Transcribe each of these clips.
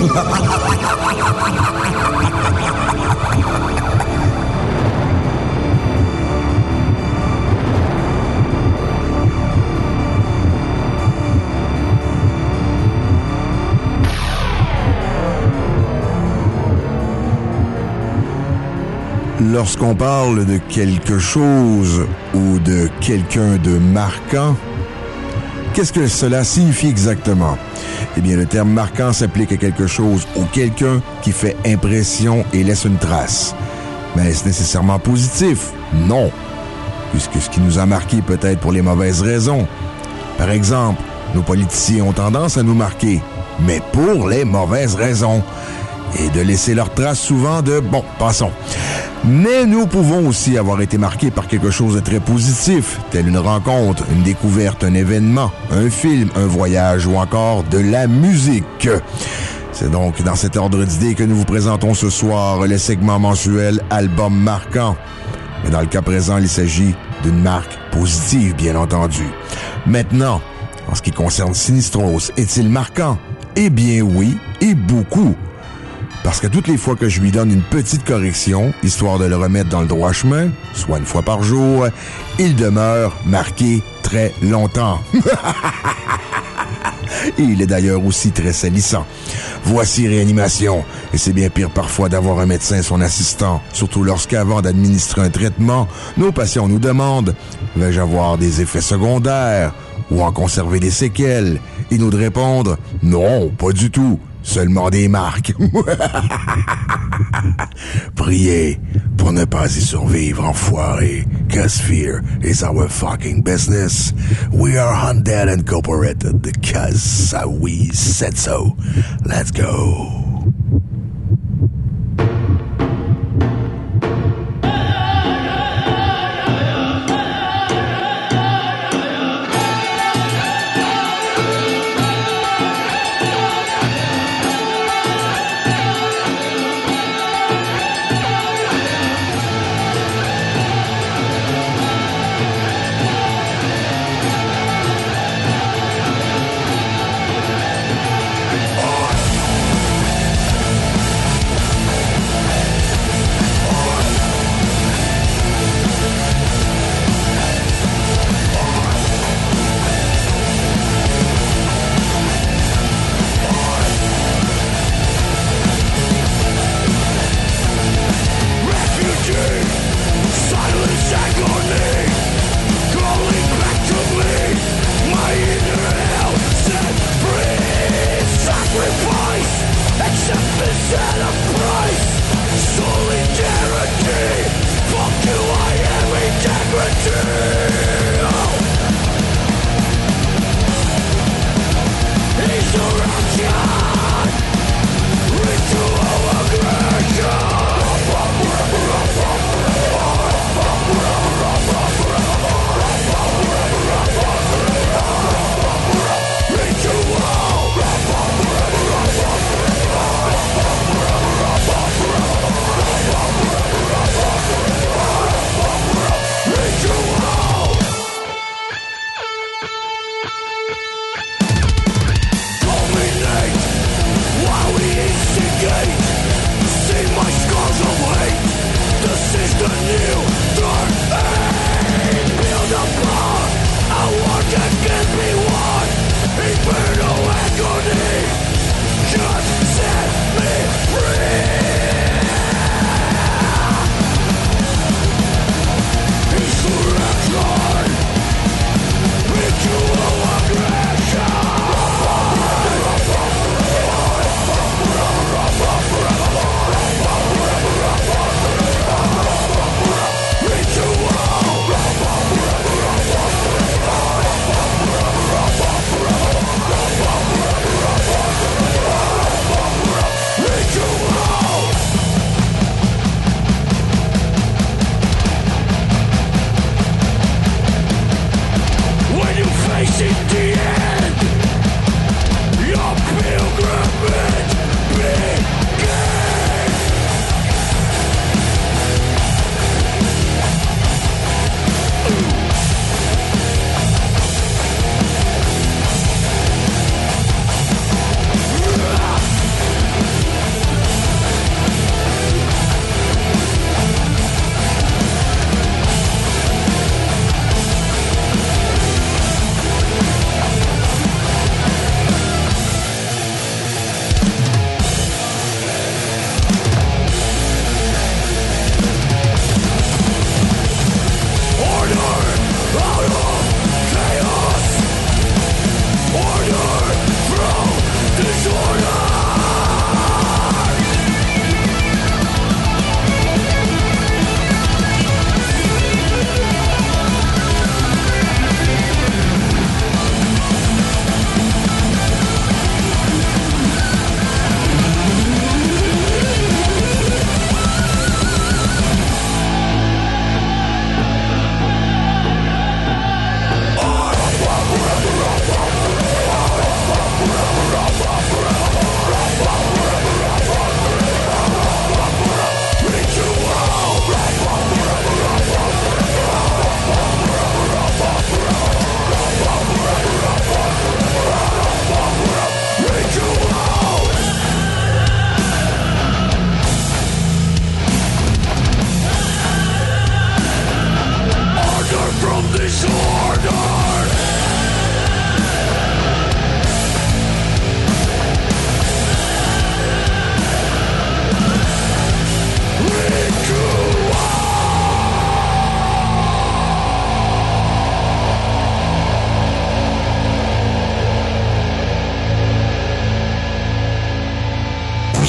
Lorsqu'on parle de quelque chose ou de quelqu'un de marquant, qu'est-ce que cela signifie exactement? Eh bien, le terme marquant s'applique à quelque chose ou quelqu'un qui fait impression et laisse une trace. Mais est-ce nécessairement positif? Non, puisque ce qui nous a marqué peut être pour les mauvaises raisons. Par exemple, nos politiciens ont tendance à nous marquer, mais pour les mauvaises raisons. Et de laisser leur trace souvent de... Bon, passons. Mais nous pouvons aussi avoir été marqués par quelque chose de très positif, tel une rencontre, une découverte, un événement, un film, un voyage ou encore de la musique. C'est donc dans cet ordre d'idées que nous vous présentons ce soir le segment mensuel Album marquant. Mais dans le cas présent, il s'agit d'une marque positive, bien entendu. Maintenant, en ce qui concerne Sinistros, est-il marquant? Eh bien oui, et beaucoup. Parce que toutes les fois que je lui donne une petite correction, histoire de le remettre dans le droit chemin, soit une fois par jour, il demeure marqué très longtemps. Et il est d'ailleurs aussi très salissant. Voici Réanimation. Et c'est bien pire parfois d'avoir un médecin et son assistant, surtout lorsqu'avant d'administrer un traitement, nos patients nous demandent « Vais-je avoir des effets secondaires ou en conserver des séquelles? » Et nous de répondre « Non, pas du tout. Seulement des marques. » Priez pour ne pas y survivre, enfoiré. Cause fear is our fucking business. We are Undead Incorporated because we said so. Let's go.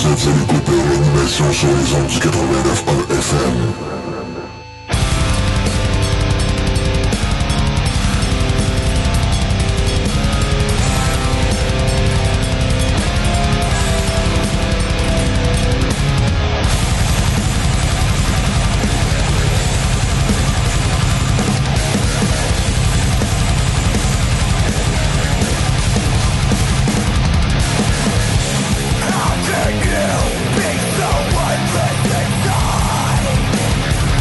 êtes à l'écoute de l'animation sur les ondes du 89.1 FM. How can you be so worthless inside?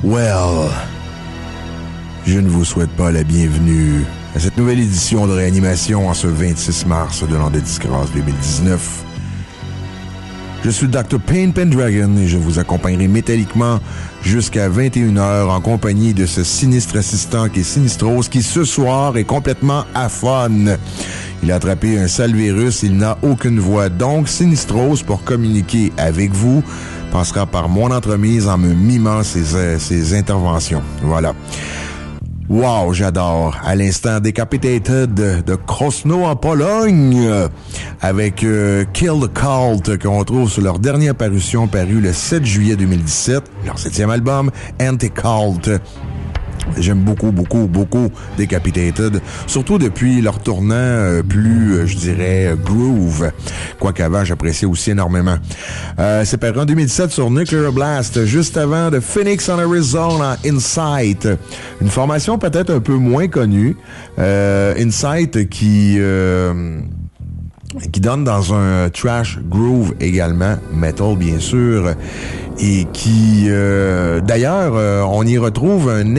Well, je ne vous souhaite pas la bienvenue à cette nouvelle édition de Réanimation en ce 26 mars de l'an de disgrâce 2019. Je suis le Dr. Pain Pendragon et je vous accompagnerai métalliquement jusqu'à 21h en compagnie de ce sinistre assistant qui est Sinistros, qui ce soir est complètement aphone. Il a attrapé un sale virus, il n'a aucune voix. Donc, Sinistros, pour communiquer avec vous, passera par mon entremise en me mimant ses interventions. Voilà. Wow, j'adore. À l'instant, Decapitated de Krosno en Pologne avec Kill the Cult qu'on retrouve sur leur dernière parution parue le 7 juillet 2017, leur 7e album, Anti-Cult. J'aime beaucoup Decapitated, surtout depuis leur tournant plus, je dirais, groove. Quoiqu'avant, j'appréciais aussi énormément. C'est paru en 2017 sur Nuclear Blast, juste avant de Phoenix en Arizona, Insight. Une formation peut-être un peu moins connue. Insight qui donne dans un trash groove également, metal bien sûr, et qui, d'ailleurs, on y retrouve un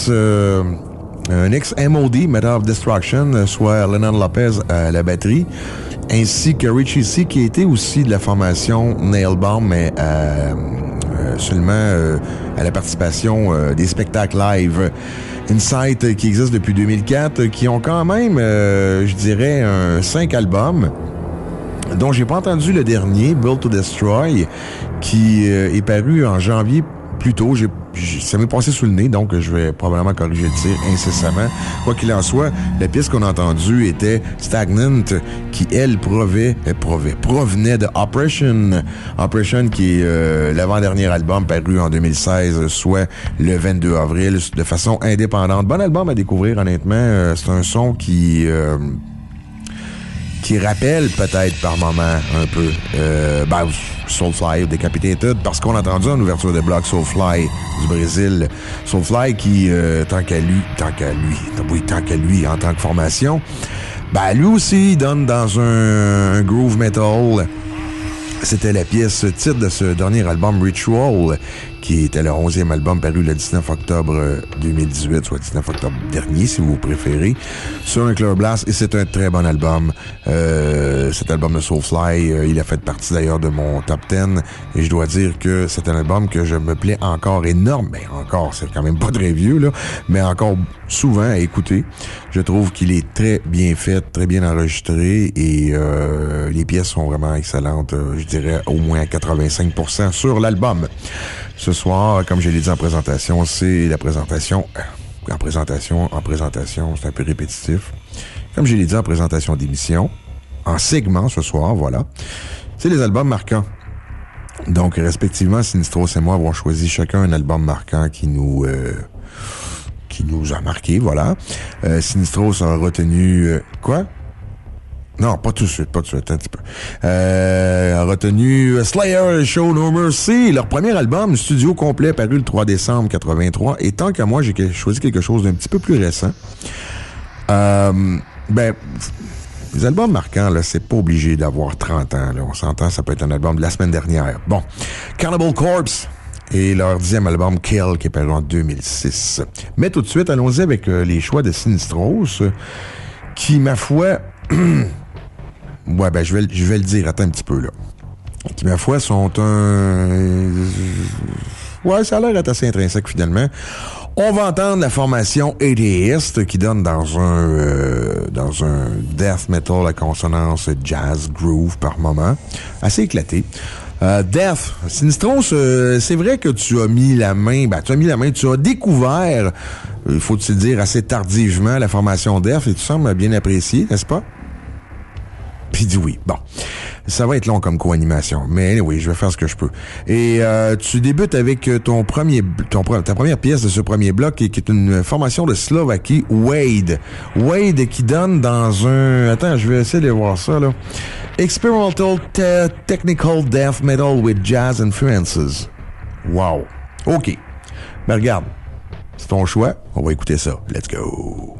ex-MOD, Metal of Destruction, soit Lennon Lopez à la batterie, ainsi que Richie C, qui était aussi de la formation Nailbomb, mais seulement à la participation des spectacles live. Insight, qui existe depuis 2004, qui ont quand même, je dirais, 5 albums, dont j'ai pas entendu le dernier, Built to Destroy, qui est paru en janvier plus tôt. Ça m'est passé sous le nez, donc je vais probablement corriger le tir incessamment. Quoi qu'il en soit, la pièce qu'on a entendue était Stagnant, qui, elle, provenait de Oppression. Oppression, qui est l'avant-dernier album paru en 2016, soit le 22 avril, de façon indépendante. Bon album à découvrir, honnêtement. C'est un son qui rappelle peut-être par moment un peu Soulfly ou Decapitated, parce qu'on a entendu en ouverture de bloc Soulfly du Brésil. Soulfly qui, tant qu'à lui, en tant que formation, lui aussi, il donne dans un groove metal. C'était la pièce titre de ce dernier album, Ritual, qui était le 11e album paru le 19 octobre 2018, soit 19 octobre dernier, si vous préférez, sur Nuclear Blast, et c'est un très bon album. Cet album de Soulfly, il a fait partie d'ailleurs de mon top 10, et je dois dire que c'est un album que je me plais encore énorme, encore, c'est quand même pas très vieux, là, mais encore souvent à écouter. Je trouve qu'il est très bien fait, très bien enregistré, et les pièces sont vraiment excellentes, je dirais au moins à 85% sur l'album. Ce soir, comme je l'ai dit en présentation, c'est la présentation. En présentation, c'est un peu répétitif. Comme je l'ai dit en présentation d'émission, en segment ce soir, voilà. C'est les albums marquants. Donc, respectivement, Sinistros et moi avons choisi chacun un album marquant qui nous a marqué, voilà. Sinistros a retenu... quoi? Non, pas tout de suite, un petit peu. A retenu Slayer, Show No Mercy, leur premier album, studio complet, paru le 3 décembre 83. Et tant qu'à moi, j'ai choisi quelque chose d'un petit peu plus récent. Les albums marquants, là, c'est pas obligé d'avoir 30 ans, là. On s'entend, ça peut être un album de la semaine dernière. Bon. Cannibal Corpse et leur 10e album, Kill, qui est paru en 2006. Mais tout de suite, allons-y avec les choix de Sinistros, qui, ma foi... Ouais, je vais le dire, attends un petit peu, là. Qui, ma foi, sont ouais, ça a l'air d'être assez intrinsèque, finalement. On va entendre la formation Atheist, qui donne dans un death metal à consonance jazz groove par moment. Assez éclaté. Death. Sinistros, c'est vrai que tu as découvert, il faut te dire assez tardivement, la formation Death, et tu sembles bien apprécier, n'est-ce pas? Puis dis oui. Bon. Ça va être long comme co-animation. Mais oui, je vais faire ce que je peux. Et tu débutes avec ta première pièce de ce premier bloc, qui est une formation de Slovaquie, Wade. Wade qui donne dans un... Attends, je vais essayer de voir ça, là. Experimental Technical Death Metal with Jazz Influences. Wow. OK. Mais regarde. C'est ton choix. On va écouter ça. Let's go.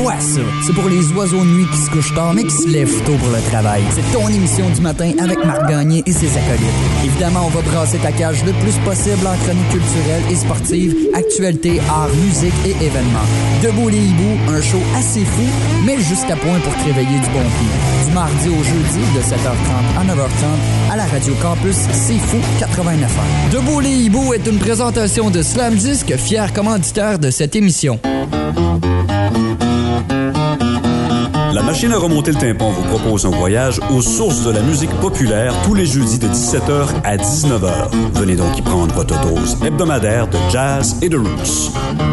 quoi ça? C'est pour les oiseaux de nuit qui se couchent tard mais qui se lèvent tôt pour le travail. C'est ton émission du matin avec Marc Gagné et ses acolytes. Évidemment, on va brasser ta cage le plus possible en chronique culturelle et sportive, actualité, art, musique et événements. Debout les hiboux, un show assez fou, mais juste à point pour te réveiller du bon pied. Du mardi au jeudi, de 7h30 à 9h30, à la Radio Campus, c'est fou 89.1. Debout les hiboux est une présentation de Slam Disc, fier commanditaire de cette émission. La machine à remonter le tympan vous propose un voyage aux sources de la musique populaire tous les jeudis de 17h à 19h. Venez donc y prendre votre dose hebdomadaire de jazz et de roots.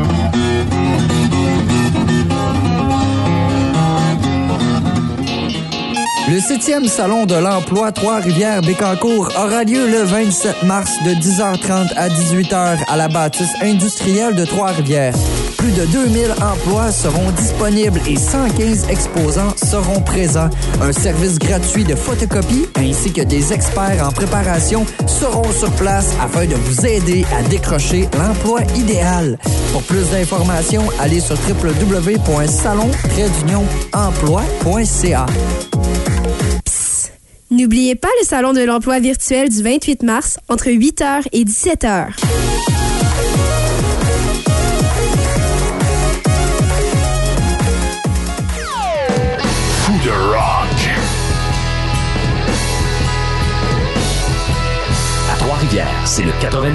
Le 7e Salon de l'Emploi Trois-Rivières-Bécancour aura lieu le 27 mars de 10h30 à 18h à la bâtisse industrielle de Trois-Rivières. Plus de 2000 emplois seront disponibles et 115 exposants seront présents. Un service gratuit de photocopie ainsi que des experts en préparation seront sur place afin de vous aider à décrocher l'emploi idéal. Pour plus d'informations, allez sur www.salon-emploi.ca. N'oubliez pas le Salon de l'emploi virtuel du 28 mars entre 8h et 17h. Fou de rock. À Trois-Rivières, c'est le 89.1.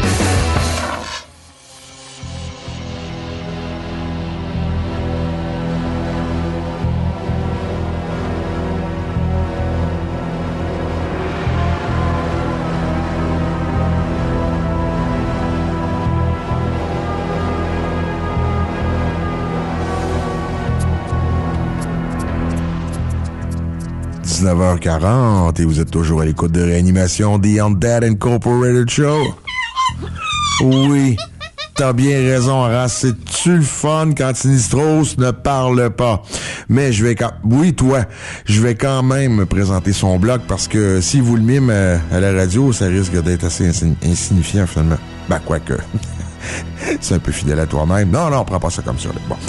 « 19h40 et vous êtes toujours à l'écoute de Réanimation The Undead Incorporated Show. Oui, t'as bien raison, Horace, c'est-tu le fun quand Sinistros ne parle pas? Mais je vais je vais quand même me présenter son blog parce que si vous le mime à la radio, ça risque d'être assez insignifiant finalement. Ben, quoique. C'est un peu fidèle à toi-même. Non, on prend pas ça comme ça. Là. Bon.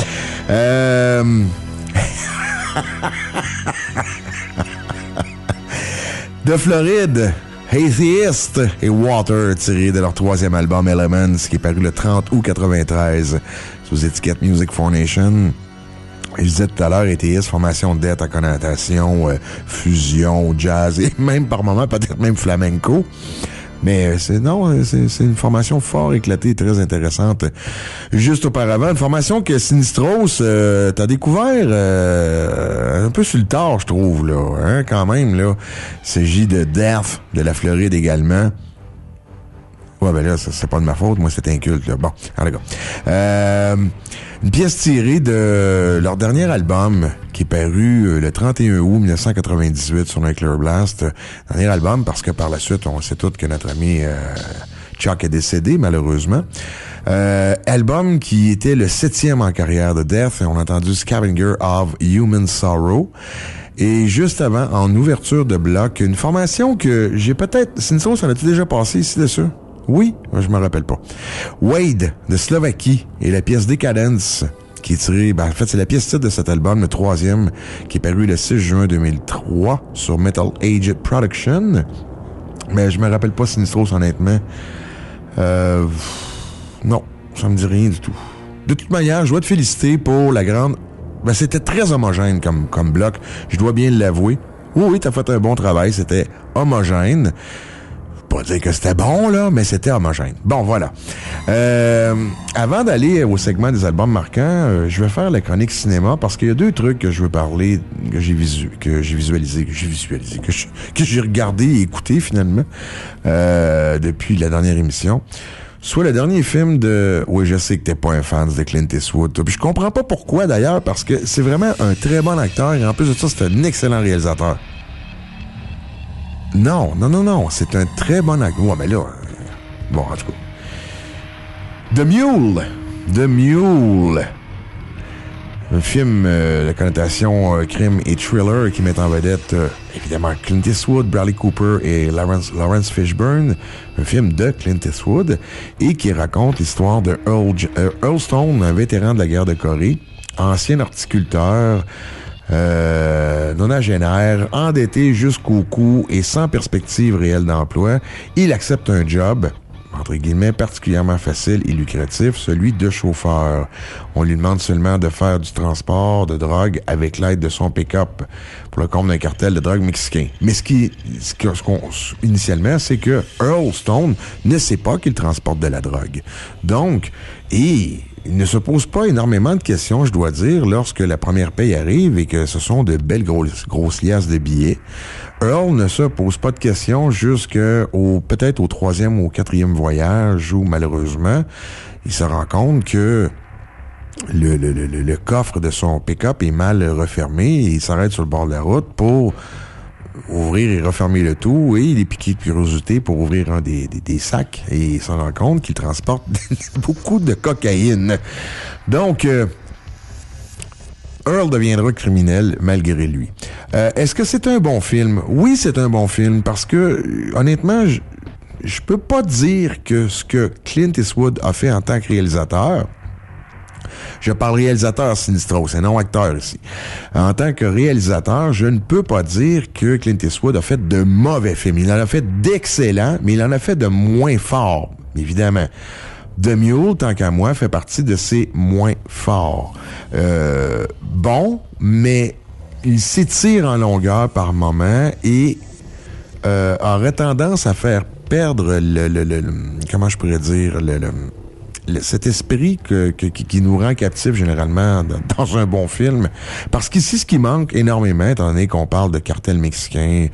De Floride, Atheist et Water, tiré de leur troisième album Elements, qui est paru le 30 août 93 sous étiquette Music for Nation. Et je disais tout à l'heure, Atheist, formation de dette à connotation, fusion, jazz et même par moments peut-être même flamenco. Mais c'est une formation fort éclatée, très intéressante. Juste auparavant, une formation que Sinistros t'as découvert un peu sur le tard, je trouve, là, hein, quand même, là. Il s'agit de Death, de la Floride également. Ouais, ben là, c'est pas de ma faute, moi c'est inculte, là. Bon, allez, une pièce tirée de leur dernier album, qui est paru le 31 août 1998 sur Nuclear Blast. Dernier album, parce que par la suite, on sait tous que notre ami Chuck est décédé, malheureusement. Album qui était le 7e en carrière de Death, et on a entendu Scavenger of Human Sorrow. Et juste avant, en ouverture de bloc, une formation que j'ai peut-être... Sinistros, ça a-tu déjà passé ici dessus? Oui, je me rappelle pas. Wade, de Slovaquie, et la pièce Decadence, qui est tirée... Ben, en fait, c'est la pièce titre de cet album, le 3e, qui est paru le 6 juin 2003 sur Metal Age Production. Mais je me rappelle pas Sinistros, honnêtement. Non, ça me dit rien du tout. De toute manière, je dois te féliciter pour la grande... Ben, c'était très homogène comme bloc, je dois bien l'avouer. Oui, t'as fait un bon travail, c'était homogène. Pas dire que c'était bon, là, mais c'était homogène. Bon, voilà. Avant d'aller au segment des albums marquants, je vais faire la chronique cinéma parce qu'il y a deux trucs que je veux parler, que j'ai regardé et écouté, finalement, depuis la dernière émission. Soit le dernier film de... Oui, je sais que t'es pas un fan de Clint Eastwood. Puis je comprends pas pourquoi, d'ailleurs, parce que c'est vraiment un très bon acteur et en plus de ça, c'est un excellent réalisateur. Non, c'est un très bon acteur. Ouais, mais là... Bon, en tout cas. The Mule. Un film de connotation crime et thriller qui met en vedette, évidemment, Clint Eastwood, Bradley Cooper et Lawrence Fishburne. Un film de Clint Eastwood et qui raconte l'histoire de Earl Stone, un vétéran de la guerre de Corée, ancien horticulteur, nonagénaire, endetté jusqu'au cou et sans perspective réelle d'emploi. Il accepte un job, entre guillemets, particulièrement facile et lucratif, celui de chauffeur. On lui demande seulement de faire du transport de drogue avec l'aide de son pick-up pour le compte d'un cartel de drogue mexicain. Mais initialement, c'est que Earl Stone ne sait pas qu'il transporte de la drogue. Donc, il ne se pose pas énormément de questions, je dois dire, lorsque la première paye arrive et que ce sont de belles grosses liasses de billets. Earl ne se pose pas de questions peut-être au 3e ou au 4e voyage où, malheureusement, il se rend compte que le coffre de son pick-up est mal refermé et il s'arrête sur le bord de la route pour ouvrir et refermer le tout, et il est piqué de curiosité pour ouvrir un des sacs et il se rend compte qu'il transporte beaucoup de cocaïne. Donc, Earl deviendra criminel malgré lui. Est-ce que c'est un bon film? Oui, c'est un bon film parce que, honnêtement, je peux pas dire que ce que Clint Eastwood a fait en tant que réalisateur, je parle réalisateur Sinistros, c'est non acteur ici. En tant que réalisateur, je ne peux pas dire que Clint Eastwood a fait de mauvais films. Il en a fait d'excellents, mais il en a fait de moins forts, évidemment. The Mule, tant qu'à moi, fait partie de ses moins forts. Bon, mais il s'étire en longueur par moment et aurait tendance à faire perdre comment je pourrais dire, cet esprit qui nous rend captifs généralement dans un bon film. Parce qu'ici, ce qui manque énormément, étant donné qu'on parle de cartel mexicain,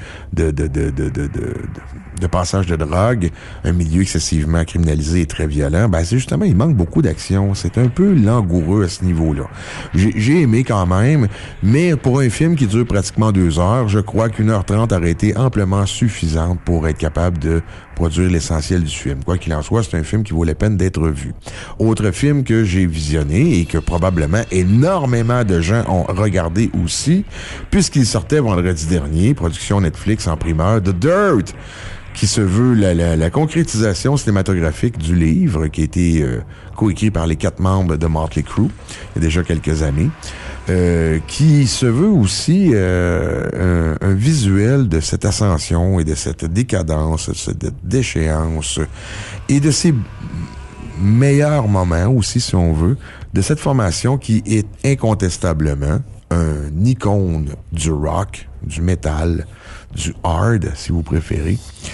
de passage de drogue, un milieu excessivement criminalisé et très violent, c'est justement, il manque beaucoup d'action. C'est un peu langoureux à ce niveau-là. J'ai aimé quand même, mais pour un film qui dure pratiquement 2 heures, je crois qu'1h30 aurait été amplement suffisante pour être capable de produire l'essentiel du film. Quoi qu'il en soit, c'est un film qui vaut la peine d'être vu. Autre film que j'ai visionné et que probablement énormément de gens ont regardé aussi, puisqu'il sortait vendredi dernier, production Netflix en primeur, The Dirt, qui se veut la concrétisation cinématographique du livre qui a été coécrit par les 4 membres de Motley Crue il y a déjà quelques années. Qui se veut aussi un visuel de cette ascension et de cette décadence, de cette déchéance et de ces meilleurs moments aussi, si on veut, de cette formation qui est incontestablement un icône du rock, du metal, du hard, si vous préférez.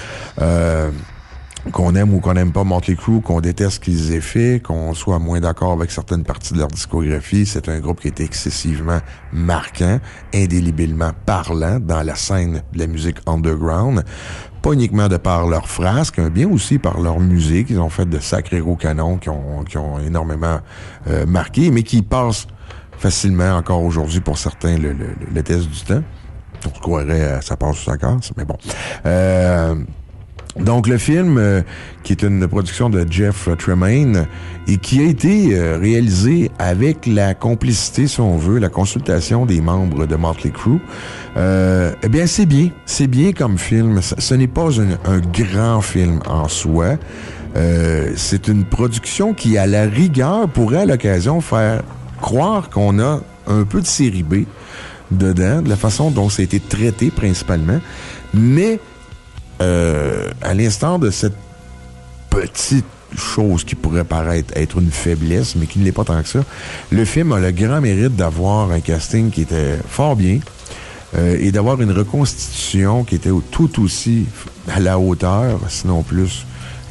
Qu'on aime ou qu'on n'aime pas Motley Crue, qu'on déteste ce qu'ils aient fait, qu'on soit moins d'accord avec certaines parties de leur discographie, c'est un groupe qui était excessivement marquant, indélébélement parlant dans la scène de la musique underground, pas uniquement de par leur frasque, bien aussi par leur musique. Ils ont fait de sacrés gros canons qui ont énormément marqué, mais qui passent facilement encore aujourd'hui pour certains le test du temps. On se croirait ça passe sous sa casse, mais bon. Donc, le film, qui est une production de Jeff Tremaine et qui a été réalisé avec la complicité, si on veut, la consultation des membres de Motley Crue, eh bien, c'est bien. C'est bien comme film. Ce n'est pas un grand film en soi. C'est une production qui, à la rigueur, pourrait à l'occasion faire croire qu'on a un peu de série B dedans, de la façon dont ça a été traité principalement, mais à l'instant de cette petite chose qui pourrait paraître être une faiblesse, mais qui ne l'est pas tant que ça, le film a le grand mérite d'avoir un casting qui était fort bien et d'avoir une reconstitution qui était tout aussi à la hauteur, sinon plus,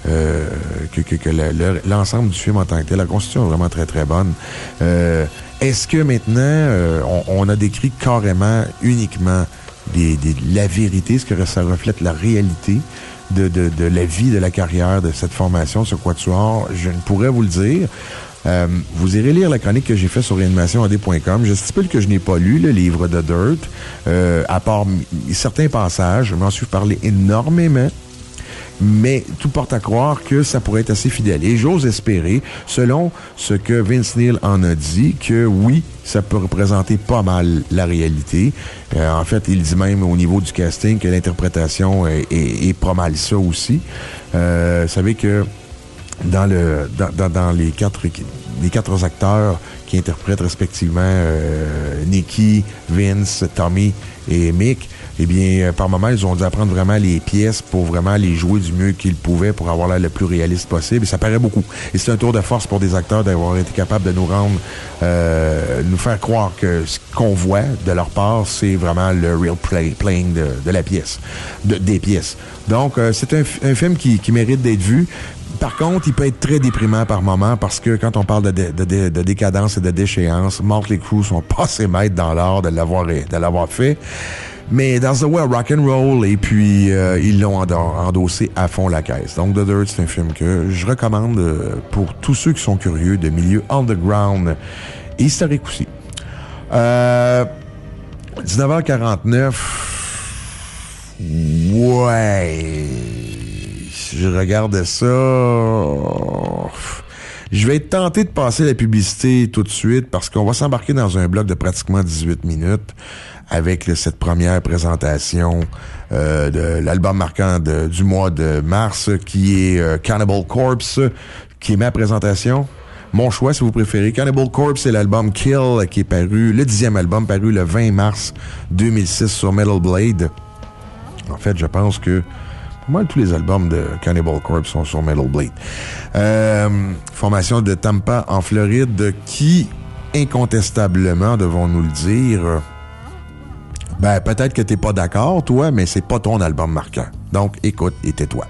que l'ensemble du film en tant que tel. La reconstitution est vraiment très très bonne. Est-ce que maintenant on a décrit carrément uniquement la vérité, ce que ça reflète la réalité de la vie, de la carrière de cette formation, ce quatuor? Je ne pourrais vous le dire. Vous irez lire la chronique que j'ai faite sur réanimationad.com. Je stipule que je n'ai pas lu le livre de Dirt, à part certains passages. Je m'en suis parlé énormément. Mais tout porte à croire que ça pourrait être assez fidèle. Et j'ose espérer, selon ce que Vince Neil en a dit, que oui, ça peut représenter pas mal la réalité. En fait, il dit même au niveau du casting que l'interprétation est pas mal ça aussi. Vous savez que dans les quatre acteurs qui interprètent respectivement Nicky, Vince, Tommy et Mick, eh bien, par moments, ils ont dû apprendre vraiment les pièces pour vraiment les jouer du mieux qu'ils pouvaient pour avoir l'air le plus réaliste possible. Et ça paraît beaucoup. Et c'est un tour de force pour des acteurs d'avoir été capables de nous rendre, nous faire croire que ce qu'on voit de leur part, c'est vraiment le real playing de la pièce, des pièces. Donc, c'est un film qui mérite d'être vu. Par contre, il peut être très déprimant par moments parce que quand on parle de décadence et de déchéance, Motley Crue sont pas assez maîtres dans l'art de l'avoir fait. Mais dans The Way Rock and Roll, et puis ils l'ont endossé à fond la caisse. Donc The Dirt, c'est un film que je recommande pour tous ceux qui sont curieux de milieu underground et historique aussi. 19h49. Ouais. Je regarde ça. Je vais être tenté de passer la publicité tout de suite parce qu'on va s'embarquer dans un bloc de pratiquement 18 minutes avec cette première présentation de l'album marquant du mois de mars qui est Cannibal Corpse, qui est ma présentation. Mon choix, si vous préférez. Cannibal Corpse, c'est l'album Kill qui est paru, le 10e album paru le 20 mars 2006 sur Metal Blade. En fait, je pense que pour moi, tous les albums de Cannibal Corpse sont sur Metal Blade. Formation de Tampa en Floride qui, incontestablement, devons-nous le dire, ben peut-être que t'es pas d'accord, toi, mais c'est pas ton album marquant. Donc, écoute et tais-toi.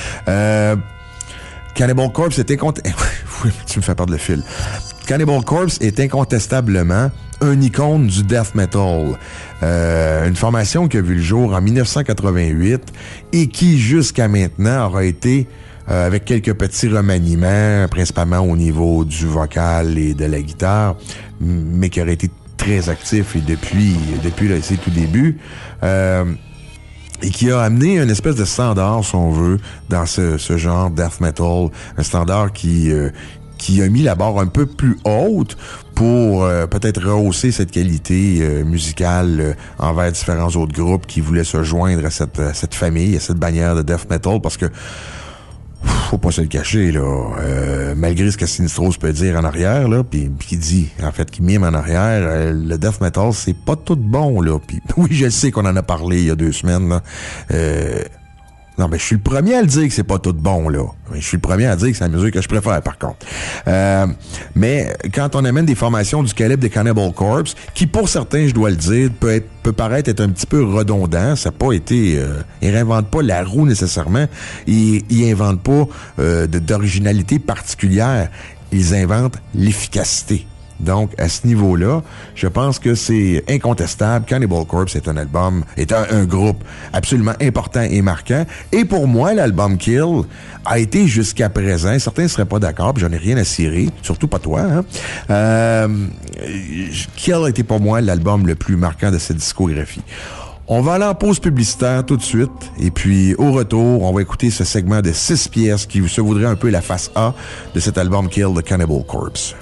Cannibal Corpse est tu me fais perdre le fil. Cannibal Corpse est incontestablement un icône du death metal. Une formation qui a vu le jour en 1988 et qui, jusqu'à maintenant, aura été, avec quelques petits remaniements, principalement au niveau du vocal et de la guitare, mais qui aurait été très actif et depuis ses tout débuts, et qui a amené une espèce de standard, si on veut, dans ce genre death metal, un standard qui a mis la barre un peu plus haute pour peut-être rehausser cette qualité musicale envers différents autres groupes qui voulaient se joindre à cette famille, à cette bannière de death metal, parce que faut pas se le cacher, là. Malgré ce que Sinistros peut dire en arrière, là, puis qui dit, en fait, qui mime en arrière, le death metal, c'est pas tout bon, là. Puis oui, je sais qu'on en a parlé il y a 2 semaines, là. Non, ben, je suis le premier à le dire que c'est pas tout bon, là. Je suis le premier à dire que c'est la musique que je préfère, par contre. Mais quand on amène des formations du calibre des Cannibal Corpse, qui, pour certains, je dois le dire, peut paraître être un petit peu redondant, ça n'a pas été... ils réinventent pas la roue, nécessairement. Ils inventent pas d'originalité particulière. Ils inventent l'efficacité. Donc, à ce niveau-là, je pense que c'est incontestable. Cannibal Corpse est un groupe absolument important et marquant. Et pour moi, l'album Kill a été jusqu'à présent, certains ne seraient pas d'accord, puis j'en ai rien à cirer, surtout pas toi, hein. Kill a été pour moi l'album le plus marquant de cette discographie. On va aller en pause publicitaire tout de suite. Et puis, au retour, on va écouter ce segment de 6 pièces qui se voudrait un peu la face A de cet album Kill de Cannibal Corpse.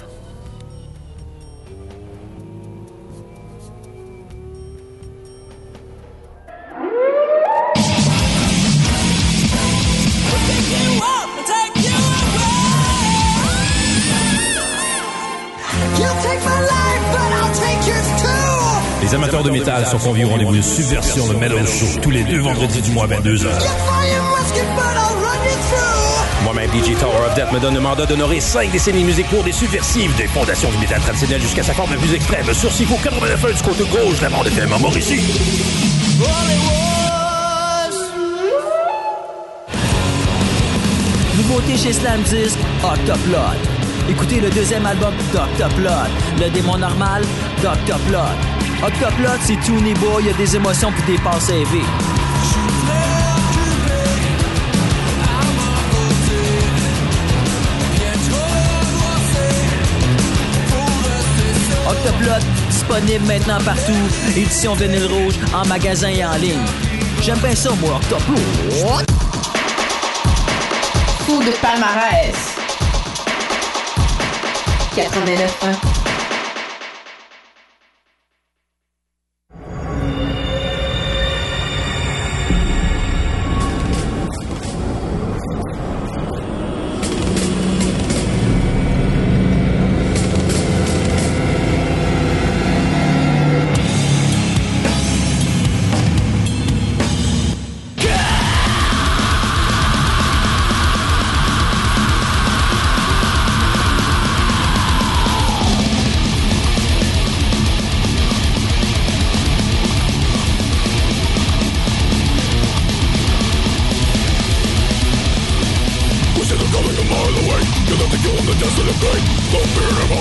Les amateurs de métal sont conviés au rendez-vous de Subversion, le Metal Show, tous les 2 vendredis du mois à 22h. Moi-même, DJ Tower of Death me donne le mandat d'honorer 5 décennies musicaux des subversives, des fondations du métal traditionnel jusqu'à sa forme la plus extrême, sur Sico 89 du côté gauche de la bande FM en Mauricie. Nouveauté chez Slam Disc, Octoplot. Écoutez le 2e album d'Octoplot. Le démon normal, d'Octoplot. Octoplot, c'est tout niveau, il y a des émotions puis des passes élevées. Octoplot, disponible maintenant partout. Édition vinyle rouge, en magasin et en ligne. J'aime bien ça, moi, Octoplot. Fou de palmarès. 89.1.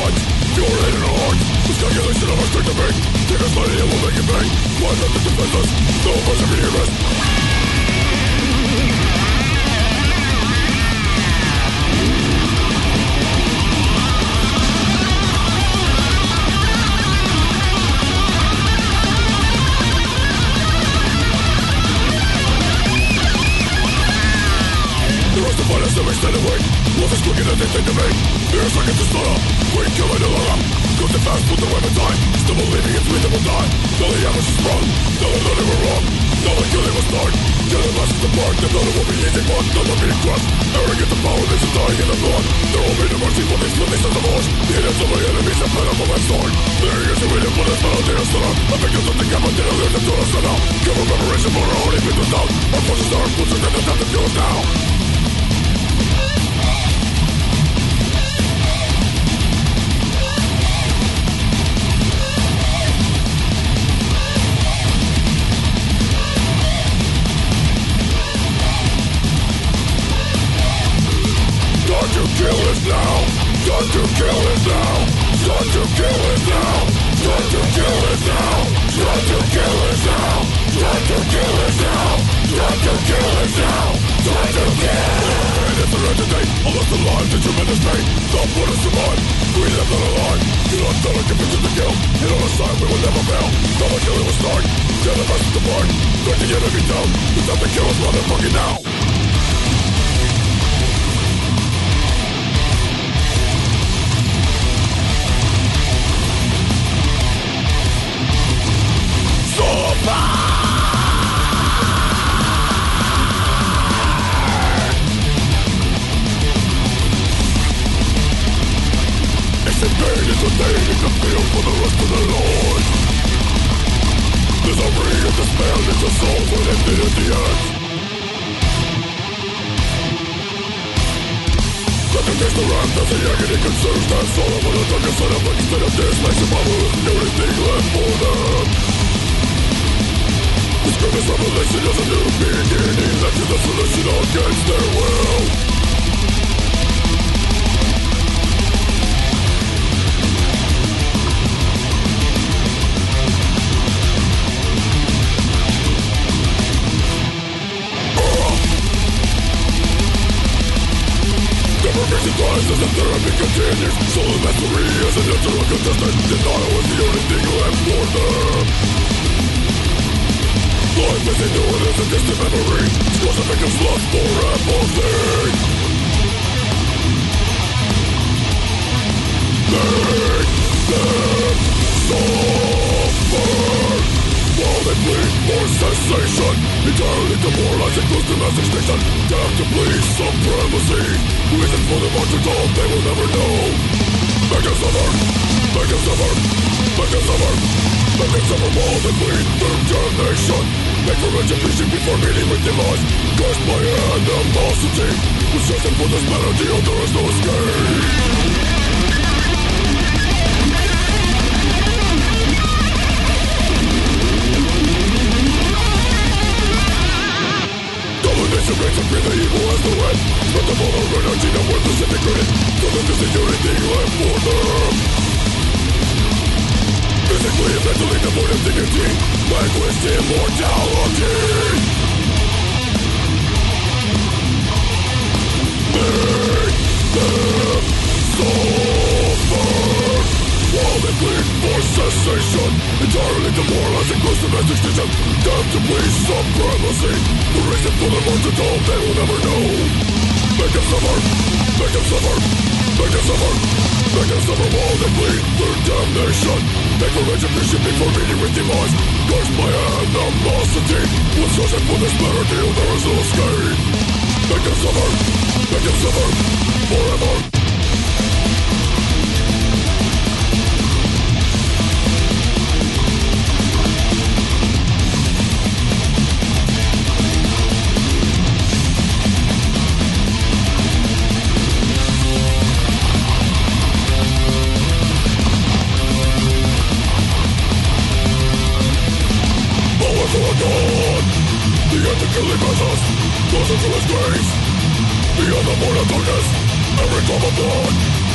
Beyond the mortal darkness, every drop of blood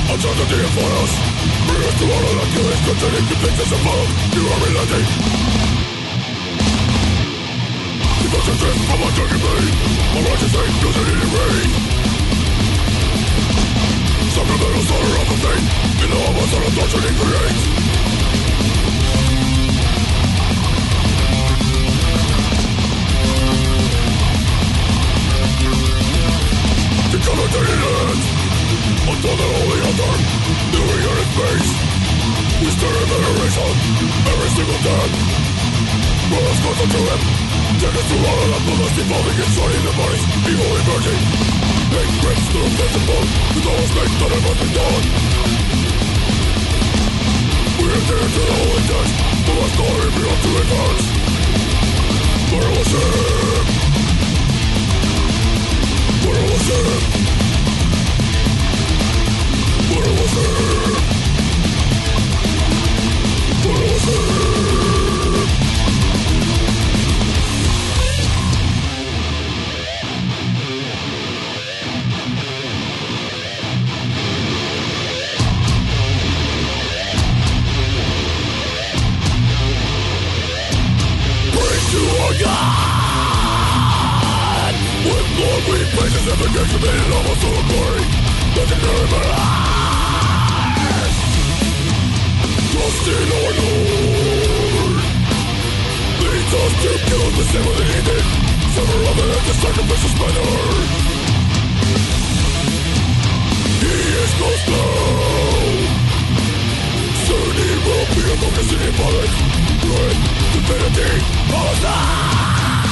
Uncertainty upon us. Bring us to all of the killings, containing the things that's above. You are relenting. Devotion drift from my dark blade. My righteous hate doesn't need a rain. Sacramental slaughter of a fate. In the hours of the torture he creates. Decapitated hands upon the holy altar, doing it in face. We stare in veneration every single death. Brought us closer to him. Take us through all of that bloodlust evolving and shorting the bodies, evil emerging. Hate breaks through invisible, with all respect that it must be done. We enter into the holy text, but our story belongs to his hearts. Murder worship. Murder worship. Murder worship. Murder worship. God! With blood we places every nation made it almost to a glory. Legendary but eyes. Trust in our Lord. Leads us to kill the same way that he did. Sever of it at the sacrificial splendor. He is close now. Soon he will be a focus in his public. Great divinity of life.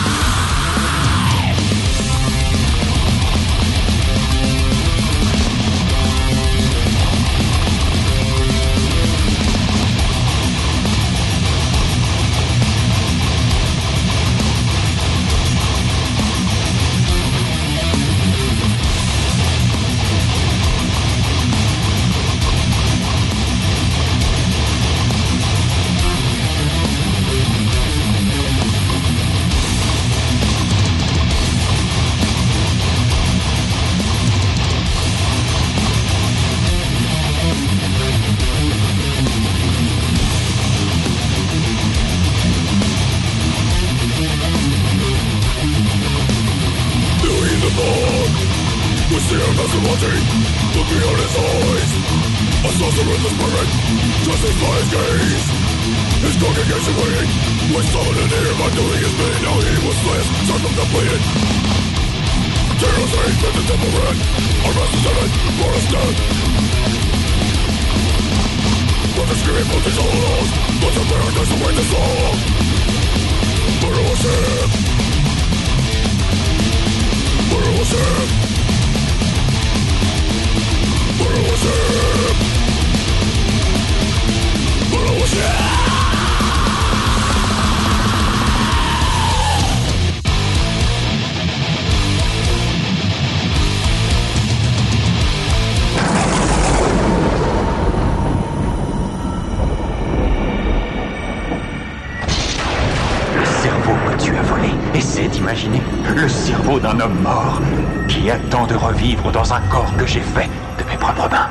D'un homme mort qui attend de revivre dans un corps que j'ai fait de mes propres mains.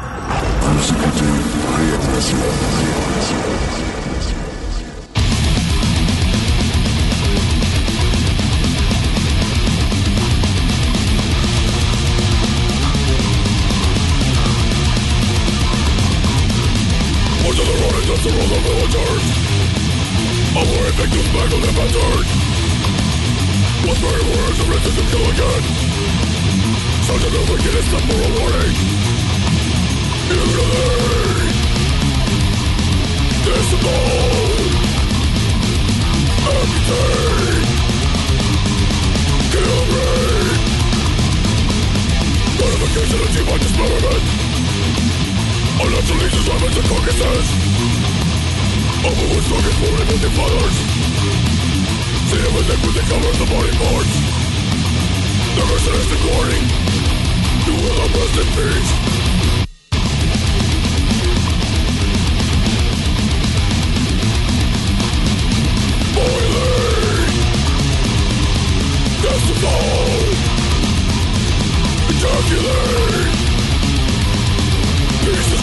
Onto the road and dust the roll of villagers. Avoid victims back on their pattern. What's very words are written to kill again. Sounds of the wicked is not for a warning. Unity. Discipline. Amputate. Kill rape. Notification of T-by dismemberment. Unnatural legions, weapons, and carcasses. Overwood struggles for inventive fathers. See everything with the color of the body parts. The merciless warning. You will not rest in peace. Boiling. Decibel. Ejaculate. Pieces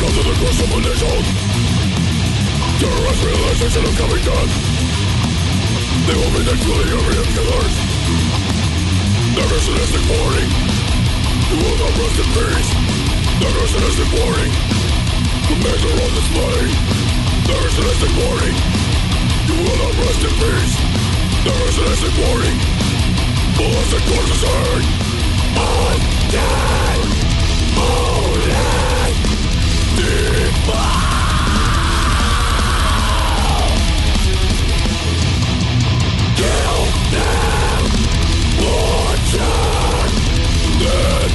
Because of the course of a nation, terrorist realization of coming death. They will be next to the army of killers. Never sadistic warning. You will not rest in peace. Never sadistic warning. Commands are on display. Never sadistic warning. You will not rest in peace. Never sadistic warning. Bullets and corpses hang. Undead. Molded. Deep. Kill them. Watching. Then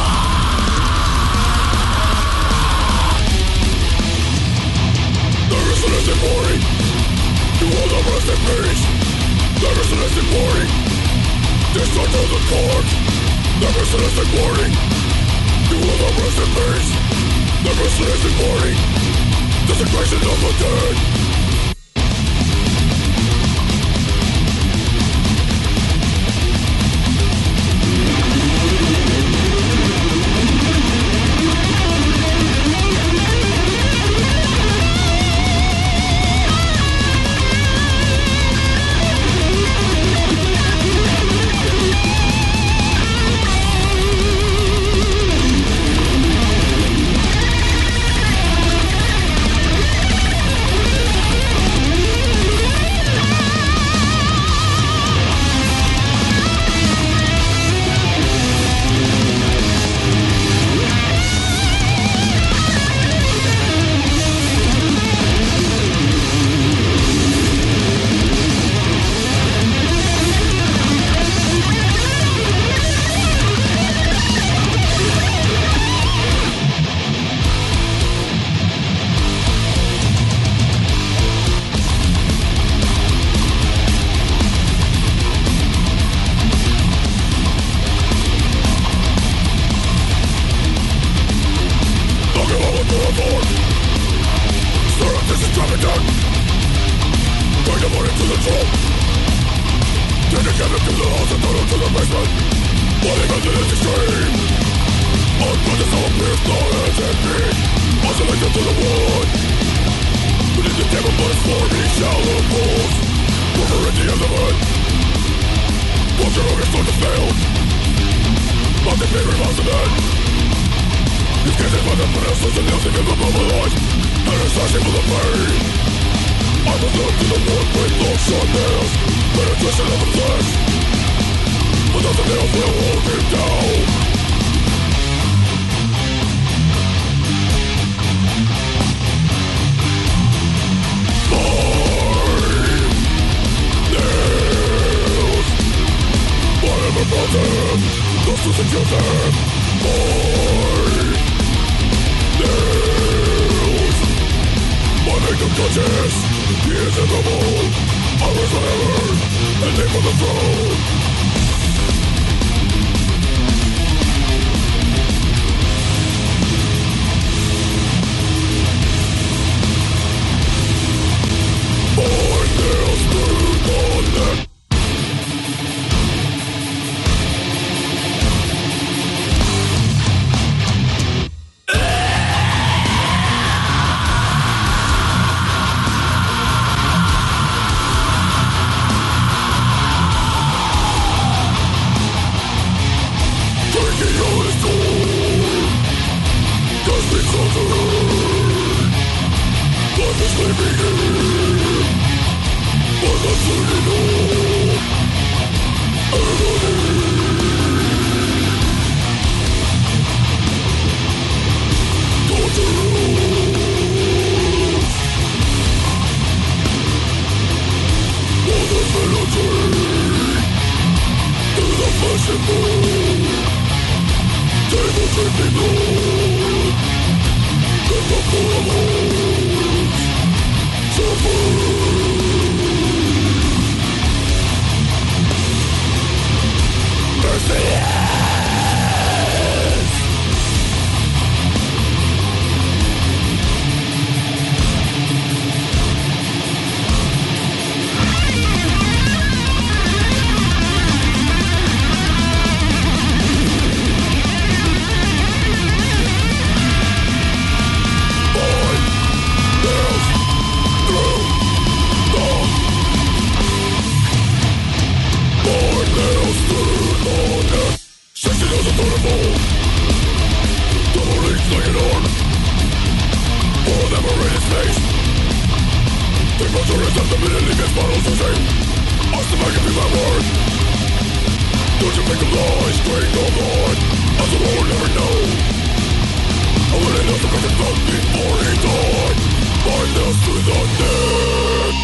there is an instant warning. You will not rest in peace. There is an instant warning. Destruct of the corpse. There is an instant warning. You will not rest in peace. There is an instant warning. Desecration of the dead. will never read his face. The culture is at the minute, leave his bottles to say. Ask the man give me my word. Don't you make him lie, scream no more. As the world will never know. I will end up the fucking blood before he died. Bind us to the dead.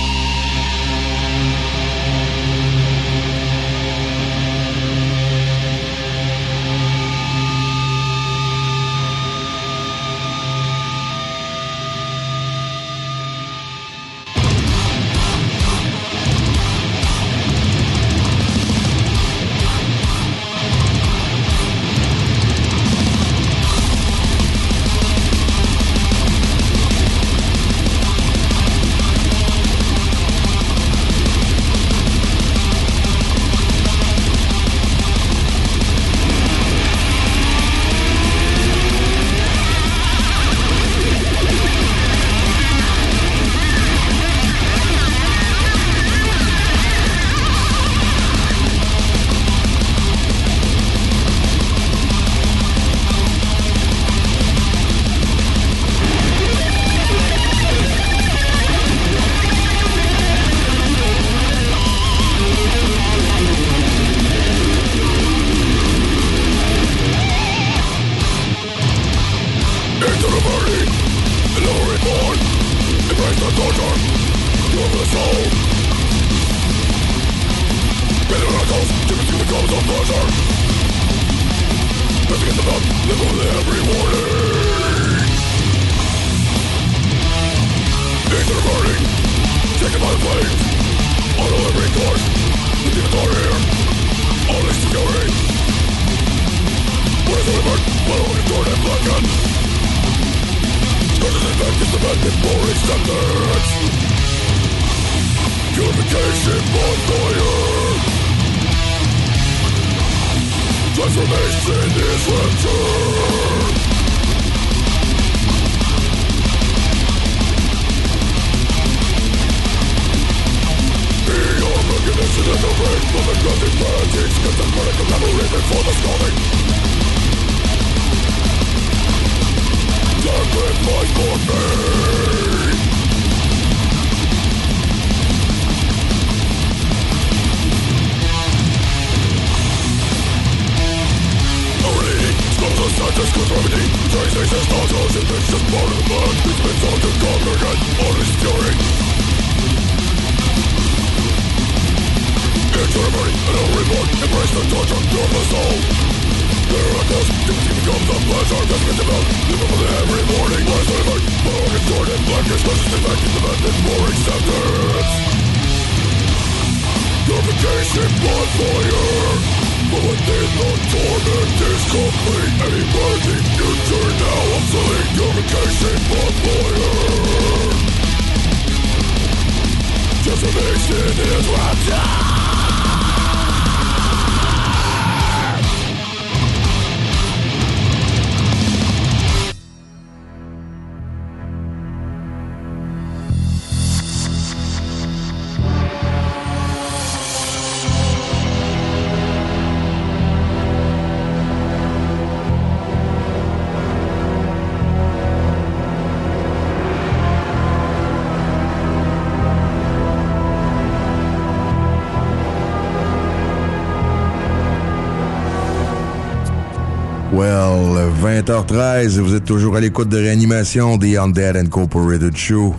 Well, 20h13, vous êtes toujours à l'écoute de Réanimation, The Undead Incorporated Show.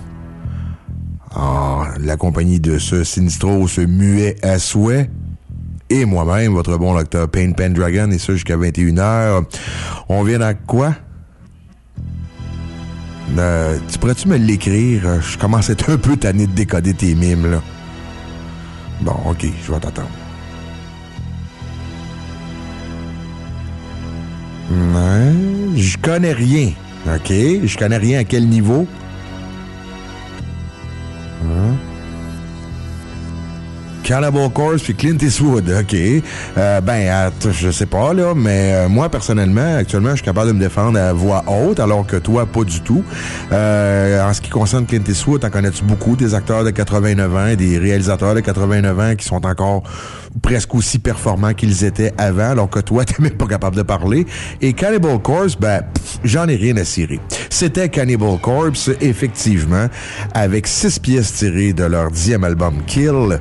La compagnie de ce Sinistro, ce muet à souhait, et moi-même, votre bon docteur Pain Pendragon, et ça jusqu'à 21h. On vient à quoi? Tu pourrais-tu me l'écrire? Je commence à être un peu tanné de décoder tes mimes, là. Bon, OK, je vais t'attendre. Je connais rien, OK? Je connais rien à quel niveau? Cannibal Corpse puis Clint Eastwood, OK. Je sais pas, là, mais moi, personnellement, actuellement, je suis capable de me défendre à voix haute, alors que toi, pas du tout. En ce qui concerne Clint Eastwood, t'en connais-tu beaucoup des acteurs de 89 ans et des réalisateurs de 89 ans qui sont encore presque aussi performants qu'ils étaient avant, alors que toi, t'es même pas capable de parler. Et Cannibal Corpse, j'en ai rien à cirer. C'était Cannibal Corpse, effectivement, avec 6 pièces tirées de leur 10e album Kill.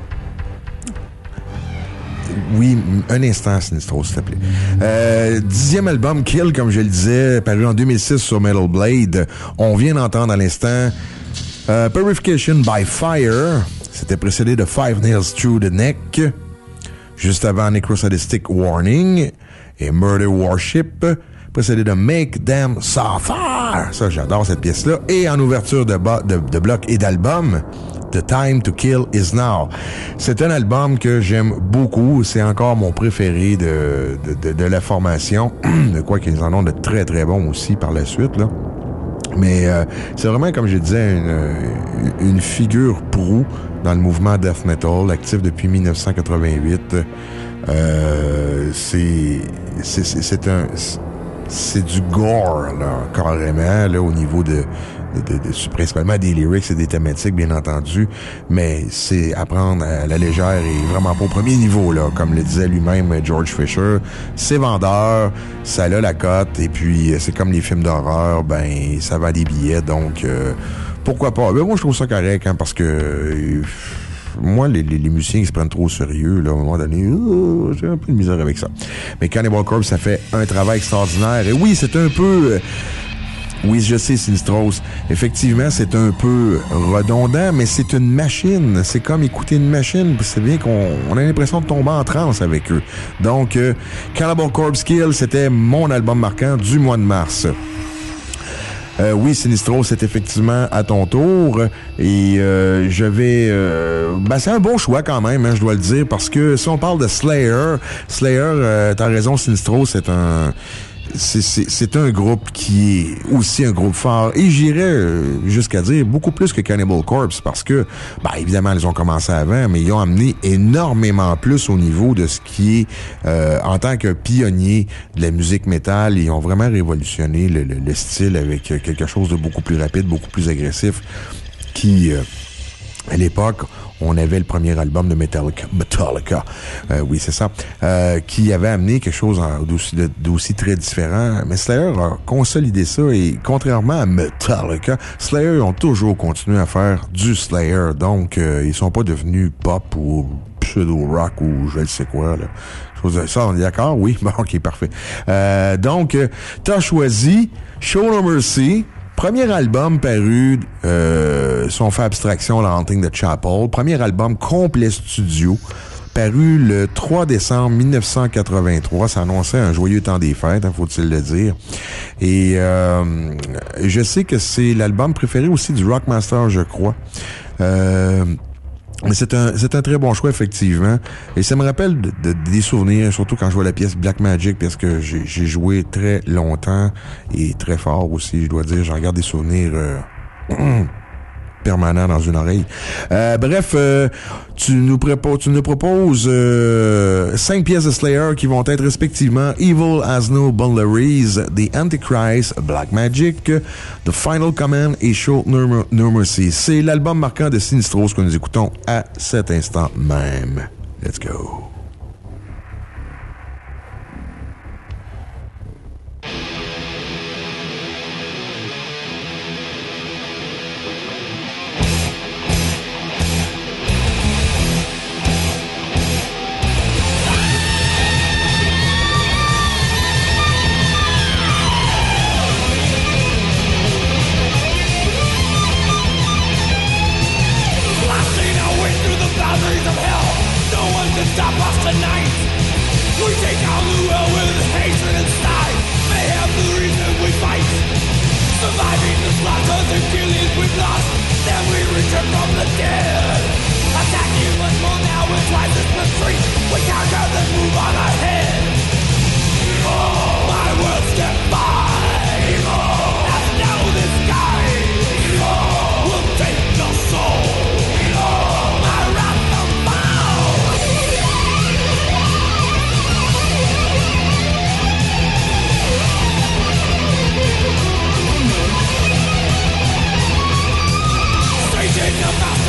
Oui, un instant, Sinistro, s'il te plaît. 10e album Kill, comme je le disais, paru en 2006 sur Metal Blade. On vient d'entendre à l'instant Purification by Fire. C'était précédé de Five Nails Through the Neck. Juste avant Necrosadistic Warning et Murder Warship, précédé de Make Them Suffer. Ça, j'adore cette pièce-là. Et en ouverture de bloc et d'album, The Time to Kill Is Now. C'est un album que j'aime beaucoup. C'est encore mon préféré de la formation. De quoi qu'ils en ont de très, très bons aussi par la suite, là. Mais c'est vraiment, comme je disais, une figure proue dans le mouvement death metal, actif depuis 1988. C'est du gore, là, carrément, là, au niveau de principalement des lyrics et des thématiques, bien entendu, mais c'est à prendre à la légère et vraiment pas au premier niveau, là, comme le disait lui-même George Fisher. C'est vendeur, ça a la cote, et puis c'est comme les films d'horreur, ben ça vend des billets, donc pourquoi pas? Ben moi je trouve ça correct, hein, parce que moi, les musiciens qui se prennent trop au sérieux, là, à un moment donné, j'ai un peu de misère avec ça. Mais Cannibal Corpse, ça fait un travail extraordinaire. Et oui, c'est un peu... oui, je sais, Sinistros. Effectivement, c'est un peu redondant, mais c'est une machine. C'est comme écouter une machine. C'est bien qu'on a l'impression de tomber en transe avec eux. Donc, Cannibal Corpse Kill, c'était mon album marquant du mois de mars. Oui, Sinistro, c'est effectivement à ton tour. Et je vais... c'est un bon choix quand même, hein, je dois le dire, parce que si on parle de Slayer, t'as raison, Sinistro, c'est un groupe qui est aussi un groupe fort. Et j'irais jusqu'à dire beaucoup plus que Cannibal Corpse parce que, évidemment, ils ont commencé avant, mais ils ont amené énormément plus au niveau de ce qui est, en tant que pionnier de la musique métal, ils ont vraiment révolutionné le style avec quelque chose de beaucoup plus rapide, beaucoup plus agressif qui, à l'époque, on avait le premier album de Metallica. Oui, c'est ça. Qui avait amené quelque chose d'aussi très différent. Mais Slayer a consolidé ça et contrairement à Metallica, Slayer ont toujours continué à faire du Slayer. Donc, ils sont pas devenus pop ou pseudo-rock ou je ne sais quoi, là. Ça, on est d'accord? Oui? Bon, ok, parfait. Donc, t'as choisi Show No Mercy. Premier album paru, si on fait abstraction, la Haunting the Chapel. Premier album complet studio, paru le 3 décembre 1983. Ça annonçait un joyeux temps des fêtes, hein, faut-il le dire. Et je sais que c'est l'album préféré aussi du Rockmaster, je crois. Mais c'est un très bon choix, effectivement. Et ça me rappelle des souvenirs, surtout quand je vois la pièce Black Magic, parce que j'ai joué très longtemps et très fort aussi, je dois dire. J'en garde des souvenirs permanents dans une oreille. Bref, tu nous proposes 5 pièces de Slayer qui vont être respectivement Evil Has No Boundaries, The Antichrist, Black Magic, The Final Command et Show No Mercy. C'est l'album marquant de Sinistros que nous écoutons à cet instant même. Let's go.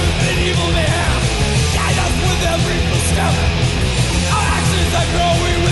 Evil man, guide us with every footstep. Our actions that grow, we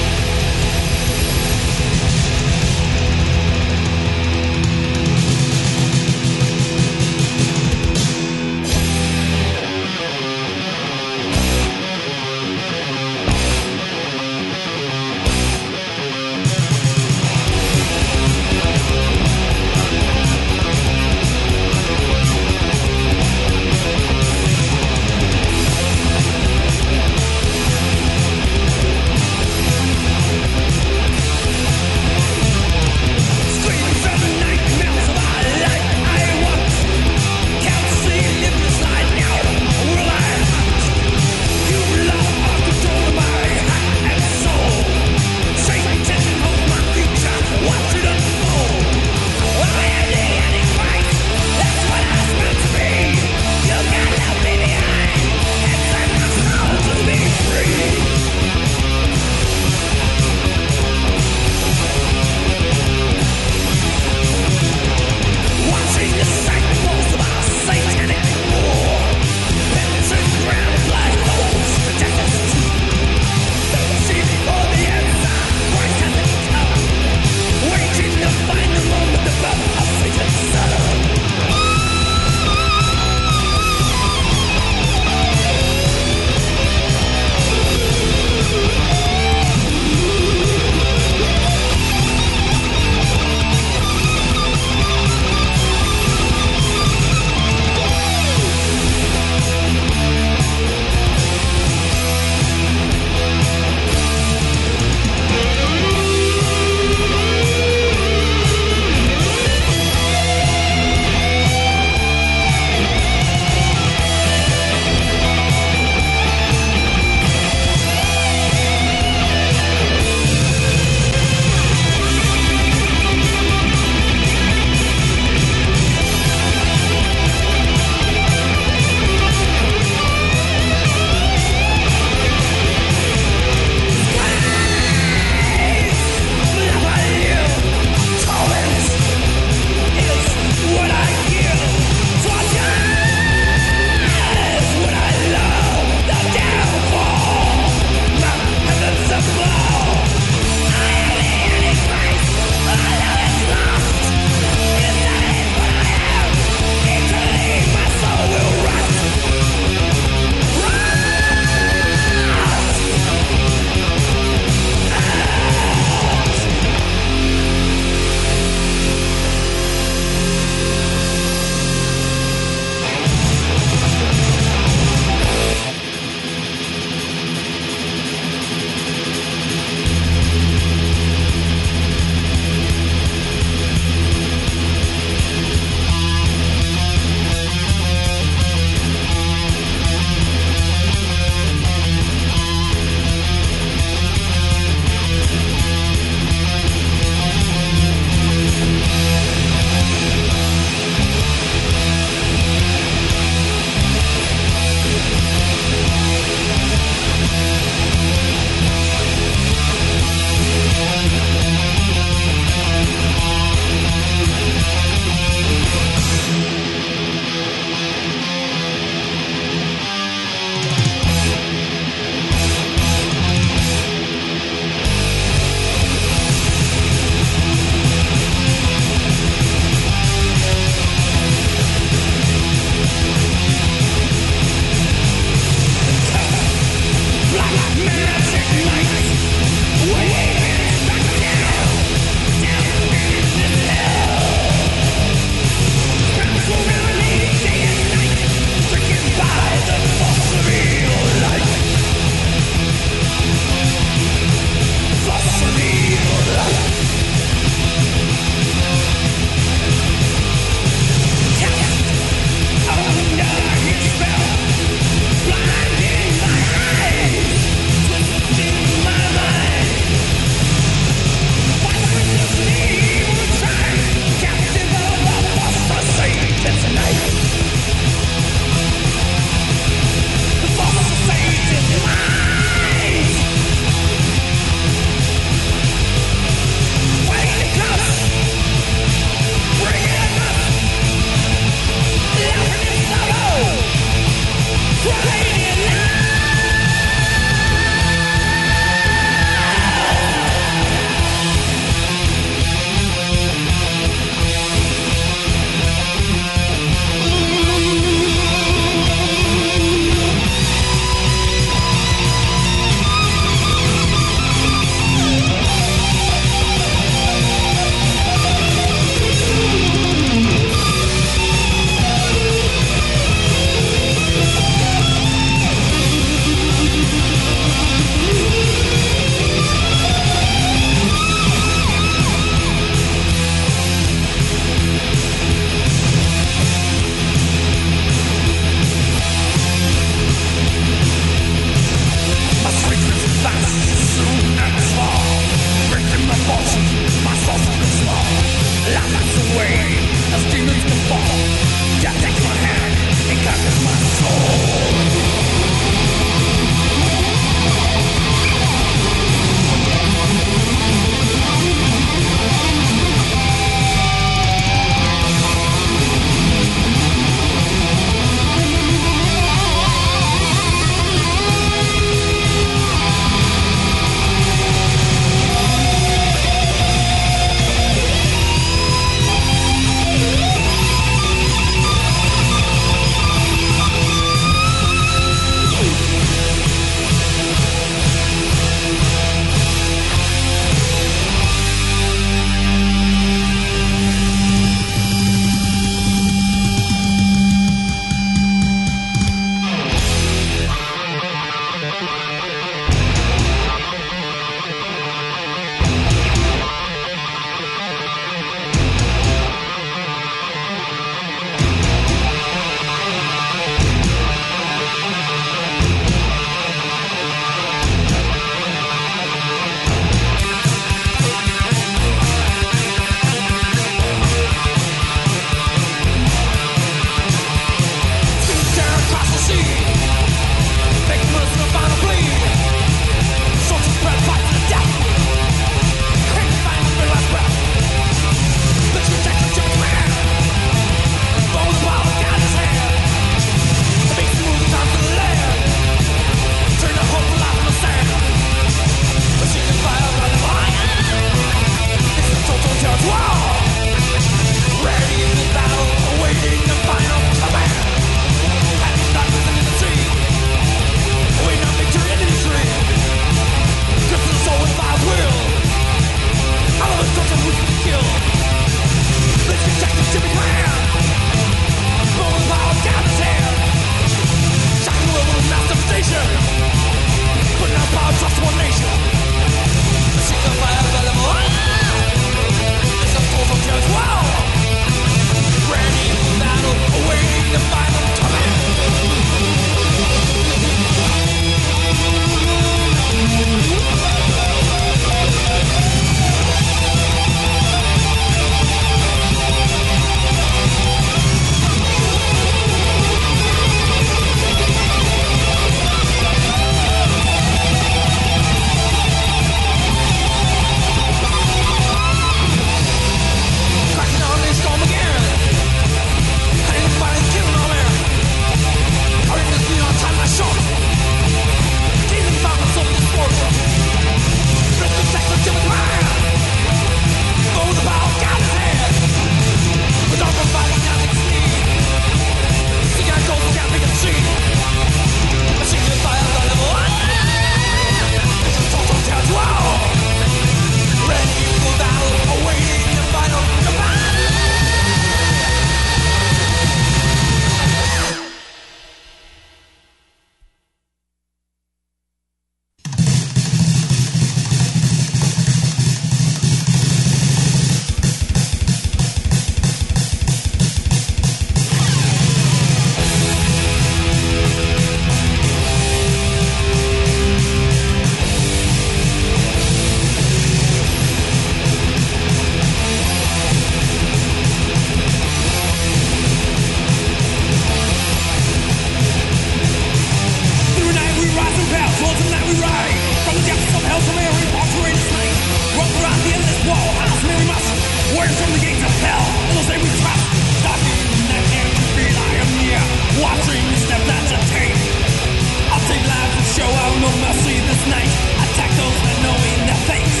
Whoa, house really must. Words from the gates of hell. Those they we trust. Stalking that hand to feel I am near. Watching the step that you take. I'll take lives and show out no mercy this night. Attack those that know in their face.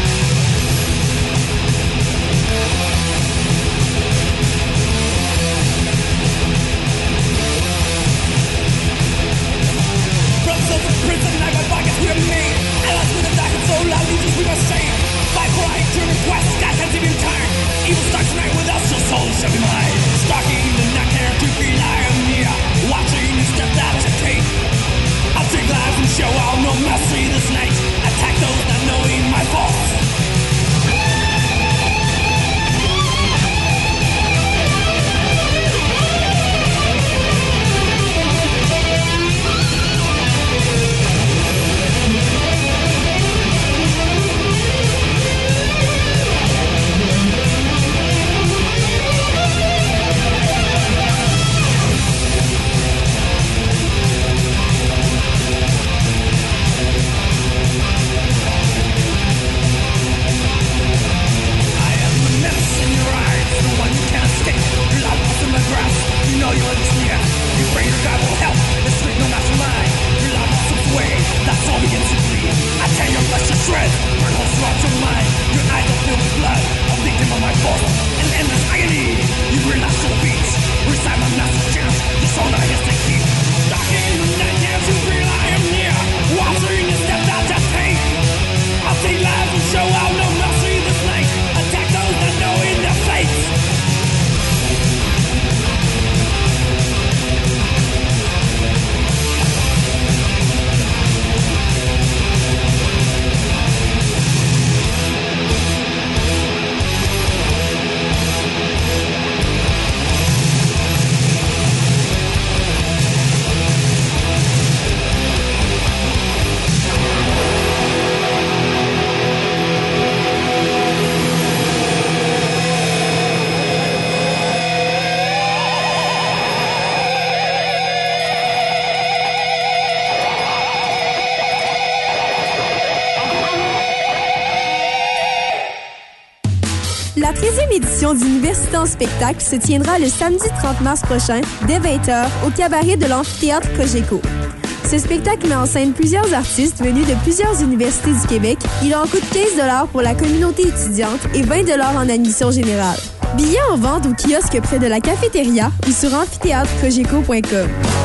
Brothers of the prison, I my pockets with me. Allies with a dark and so loud, legions we must save. Fight for right to request, God can't even turn. Evil starts tonight with us, your soul shall be mine. Stalking the night care to feel I am near. Watching the step that you take. I'll take lives and show out no mercy this night. Attack those not knowing my faults. La 13e édition d'Université en spectacle se tiendra le samedi 30 mars prochain, dès 20h, au cabaret de l'amphithéâtre Cogeco. Ce spectacle met en scène plusieurs artistes venus de plusieurs universités du Québec. Il en coûte 15$ pour la communauté étudiante et 20$ en admission générale. Billets en vente au kiosque près de la cafétéria ou sur amphithéâtrecogeco.com.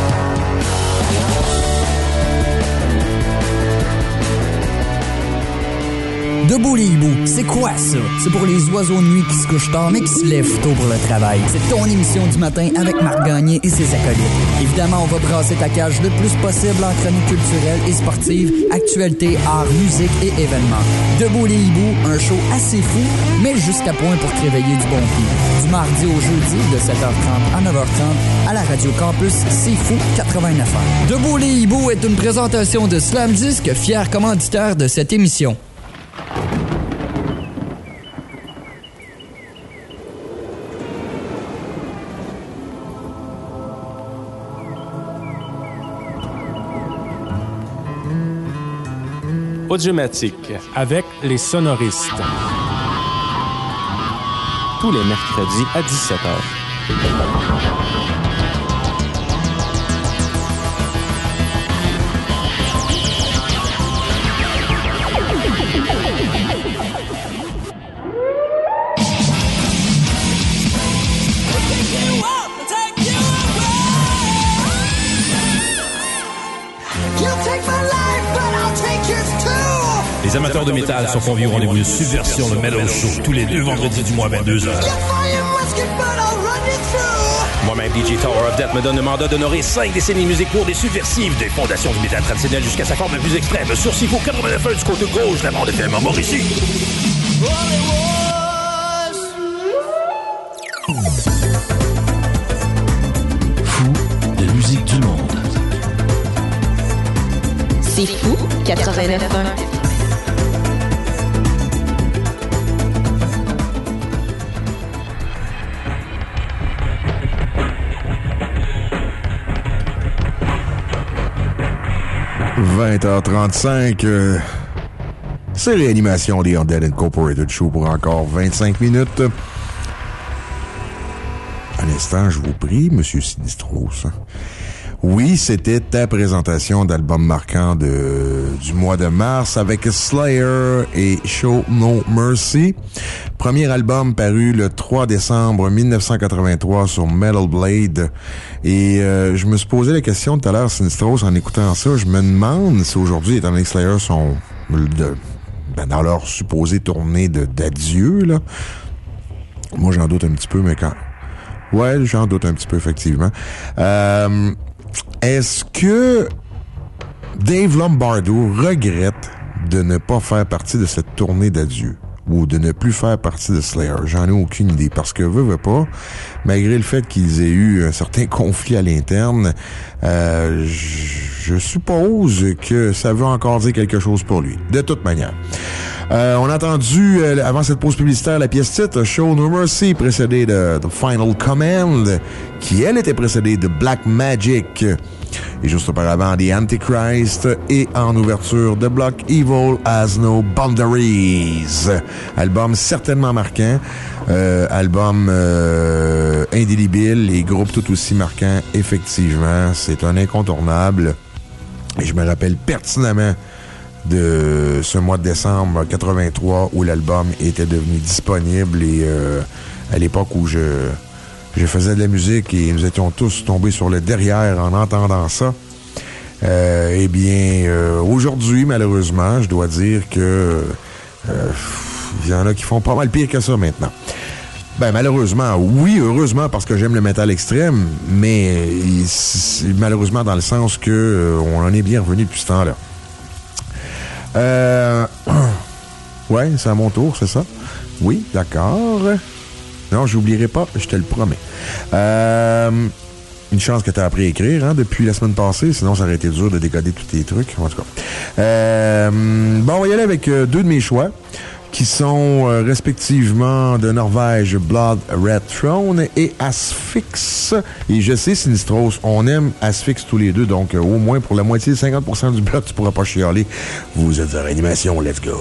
Debout les hiboux, c'est quoi ça? C'est pour les oiseaux de nuit qui se couchent tard mais qui se lèvent tôt pour le travail. C'est ton émission du matin avec Marc Gagné et ses acolytes. Évidemment, on va brasser ta cage le plus possible en chronique culturelle et sportive, actualité, art, musique et événements. Debout les hiboux, un show assez fou, mais jusqu'à point pour te réveiller du bon pied. Du mardi au jeudi, de 7h30 à 9h30, à la Radio Campus, c'est fou 89.1. Debout les hiboux est une présentation de Slam Disc, fier commanditaire de cette émission. Audiomatique avec les sonoristes. Tous les mercredis à 17h. Les amateurs de métal sont conviés au rendez-vous de Subversion, le Metal Show, tous les 2 vendredis du mois à 22h. Moi-même, DJ Tower of Death me donne le mandat d'honorer 5 décennies de musique lourde et subversive, des fondations du métal traditionnel jusqu'à sa forme la plus extrême. Sur Sifo 89.1 du côté gauche, la bande FM en Mauricie. Fou de musique du monde. C'est fou 89.1. « 20h35, C'est Réanimation des Undead Incorporated Show pour encore 25 minutes. À l'instant, je vous prie, Monsieur Sinistros. Oui, c'était ta présentation d'album marquant du mois de mars avec Slayer et Show No Mercy. Premier album paru le 3 décembre 1983 sur Metal Blade. Et je me suis posé la question tout à l'heure, Sinistros, en écoutant ça. Je me demande si aujourd'hui, étant donné que Slayer sont dans leur supposée tournée d'adieu, là. Moi, j'en doute un petit peu, mais quand... Ouais, j'en doute un petit peu, effectivement. Est-ce que Dave Lombardo regrette de ne pas faire partie de cette tournée d'adieu ou de ne plus faire partie de Slayer? J'en ai aucune idée parce que, veut pas, malgré le fait qu'ils aient eu un certain conflit à l'interne, je suppose que ça veut encore dire quelque chose pour lui. De toute manière. On a entendu, avant cette pause publicitaire, la pièce titre Show No Mercy, précédée de The Final Command, qui, elle, était précédée de Black Magic. Et juste auparavant, The Antichrist. Et en ouverture, The Block Evil Has No Boundaries. Album certainement marquant. Album indélébile et groupe tout aussi marquant. Effectivement, c'est un incontournable. Et je me rappelle pertinemment de ce mois de décembre 83 où l'album était devenu disponible et à l'époque où je faisais de la musique et nous étions tous tombés sur le derrière en entendant ça. Eh bien, aujourd'hui, malheureusement, je dois dire que il y en a qui font pas mal pire que ça maintenant. Ben, malheureusement, oui, heureusement, parce que j'aime le métal extrême, mais malheureusement dans le sens que on en est bien revenu depuis ce temps-là. Ouais, c'est à mon tour, c'est ça? Oui, d'accord. Non, j'oublierai pas, je te le promets. Une chance que tu as appris à écrire, hein, depuis la semaine passée, sinon ça aurait été dur de décoder tous tes trucs. En tout cas. Bon, on va y aller avec deux de mes choix, qui sont respectivement de Norvège, Blood Red Throne et Asphyx. Et je sais, Sinistros, on aime Asphyx tous les deux, donc au moins pour la moitié, 50% du bloc, tu pourras pas chialer. Vous êtes en Réanimation, let's go!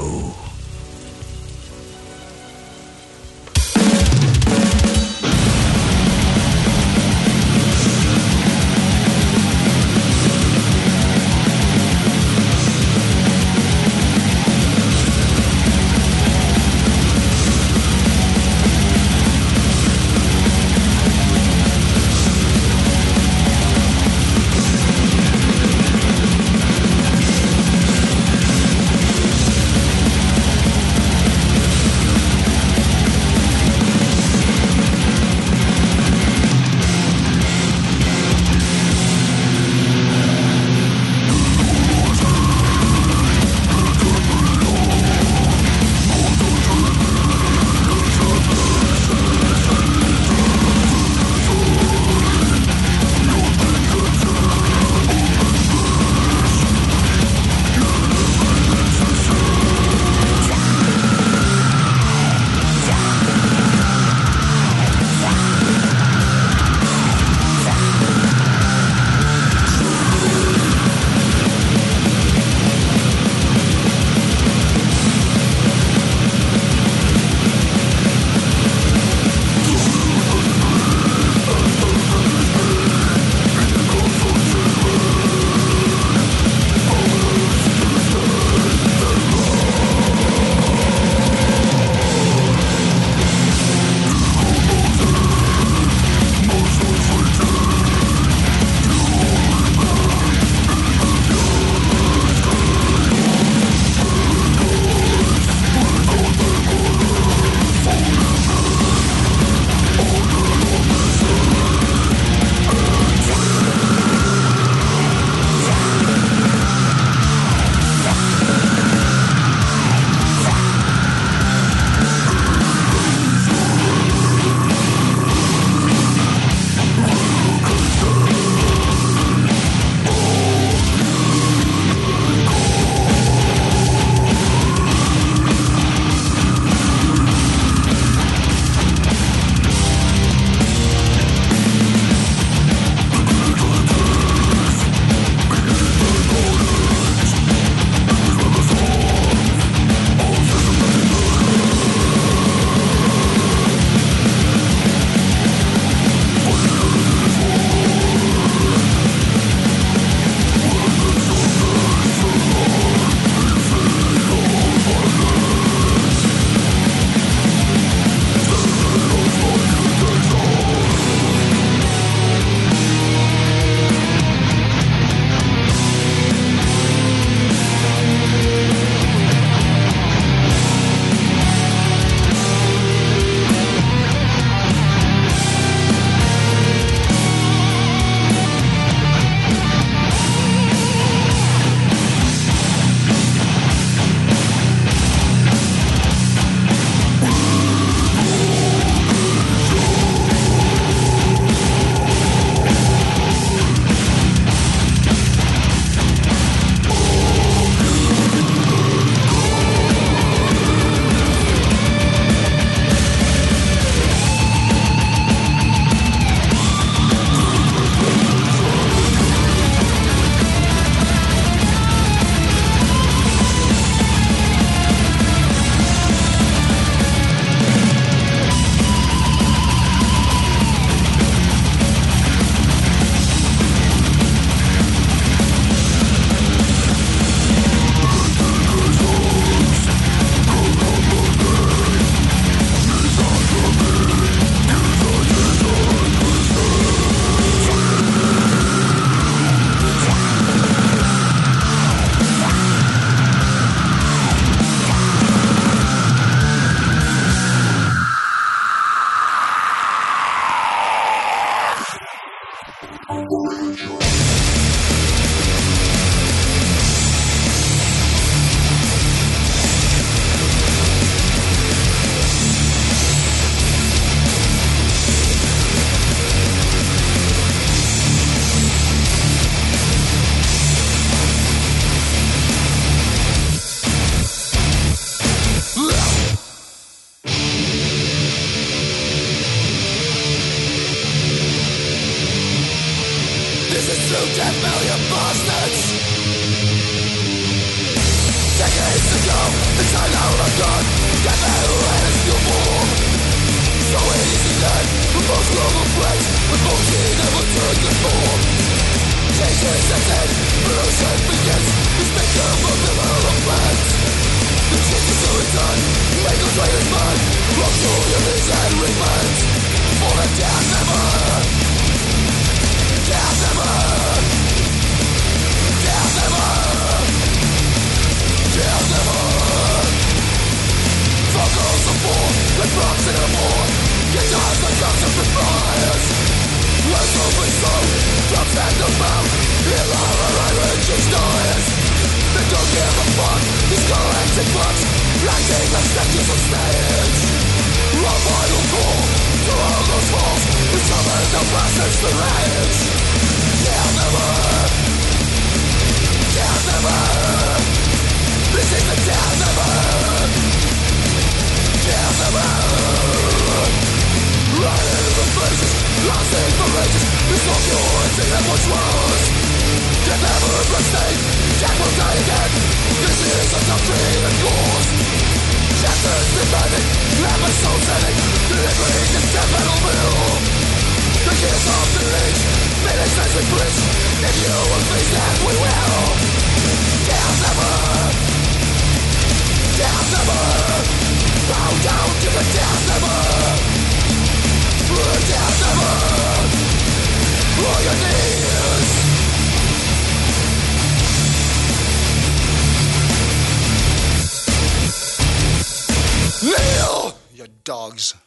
Dogs.